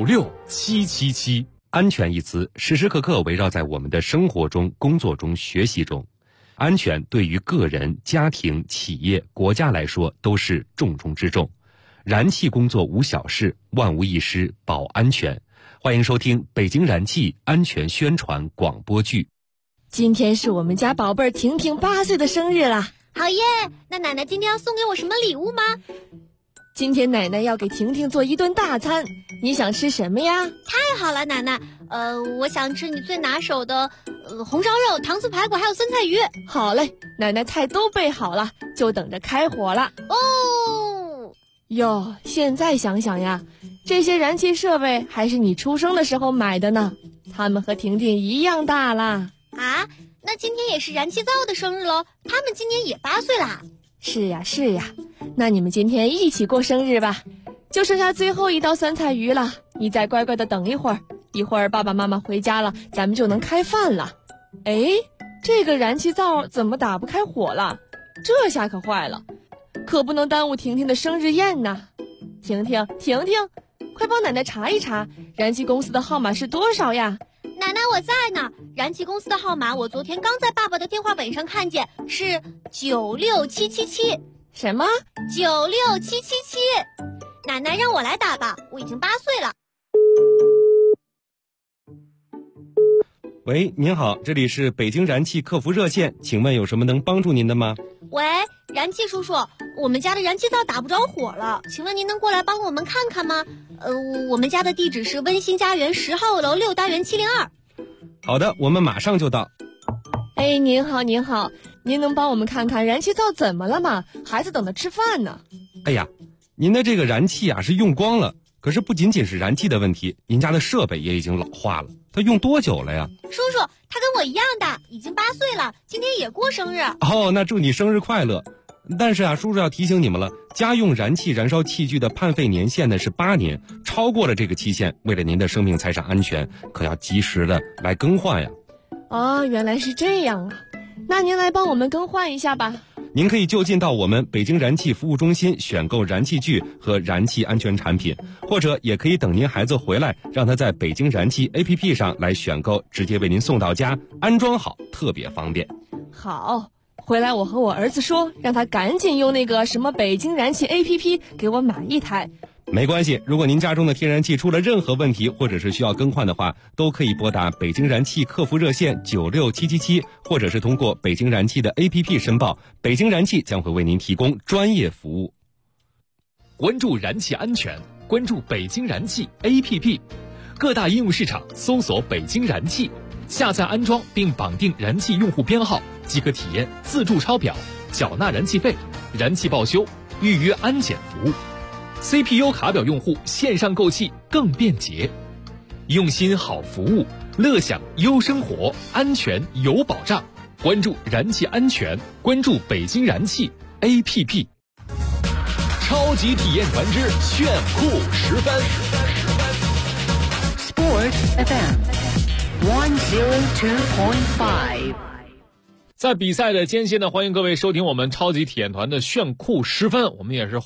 96777。 安全一词时时刻刻围绕在我们的生活中、工作中、学习中。安全对于个人、家庭、企业、国家来说都是重中之重。燃气工作无小事，万无一失保安全。欢迎收听北京燃气安全宣传广播剧。 今天是我们家宝贝儿婷婷8岁的生日啦！ 好耶！那奶奶今天要送给我什么礼物吗？ 今天奶奶要给婷婷做一顿大餐，你想吃什么呀？ 太好了，奶奶，我想吃你最拿手的红烧肉、糖醋排骨还有酸菜鱼。 好嘞，奶奶菜都备好了，就等着开火了。 哦， 哟，现在想想呀，这些燃气设备还是你出生的时候买的呢，它们和婷婷一样大啦。 啊，那今天也是燃气灶的生日喽，他们今年也8岁啦。 是呀是呀，那你们今天一起过生日吧。就剩下最后一道酸菜鱼了，你再乖乖的等一会儿，一会儿爸爸妈妈回家了，咱们就能开饭了。哎，这个燃气灶怎么打不开火了？这下可坏了，可不能耽误婷婷的生日宴呐。婷婷，快帮奶奶查一查，燃气公司的号码是多少呀？ 奶奶，我在呢。燃气公司的号码我昨天刚在爸爸的电话本上看见，是96777。 什么 ？96777。奶奶让我来打吧，我已经8岁了。 喂，您好，这里是北京燃气客服热线，请问有什么能帮助您的吗？ 喂，燃气叔叔，我们家的燃气灶打不着火了，请问您能过来帮我们看看吗？我们家的地址是温馨家园10号楼6单元702。 好的，我们马上就到。 哎，您好，您能帮我们看看燃气灶怎么了吗？孩子等着吃饭呢。 哎呀，您的这个燃气啊是用光了，可是不仅仅是燃气的问题，您家的设备也已经老化了。它用多久了呀？ 叔叔，他跟我一样大，已经8岁了，今天也过生日。 哦，那祝你生日快乐。但是啊，叔叔要提醒你们了，家用燃气燃烧器具的判废年限呢是8年，超过了这个期限，为了您的生命财产安全，可要及时的来更换呀。 哦，原来是这样啊，那您来帮我们更换一下吧。 您可以就近到我们北京燃气服务中心选购燃气具和燃气安全产品，或者也可以等您孩子回来，让他在北京燃气 APP 上来选购，直接为您送到家，安装好，特别方便。 好，回来我和我儿子说，让他赶紧用那个什么北京燃气 APP 给我买一台。 没关系，如果您家中的天然气出了任何问题，或者是需要更换的话，都可以拨打北京燃气客服热线96777，或者是通过北京燃气的 APP 申报，北京燃气将会为您提供专业服务。 关注燃气安全，关注北京燃气 APP， 各大应用市场搜索北京燃气， 下载安装并绑定燃气用户编号，即可体验自助抄表、缴纳燃气费、燃气报修、预约安检服务。CPU 卡表用户线上购气更便捷，用心好服务，乐享优生活，安全有保障。关注燃气安全，关注北京燃气 APP。超级体验团之炫酷10分。 Sport FM 102.5。 在比赛的间隙呢，欢迎各位收听我们超级体验团的炫酷10分。我们也是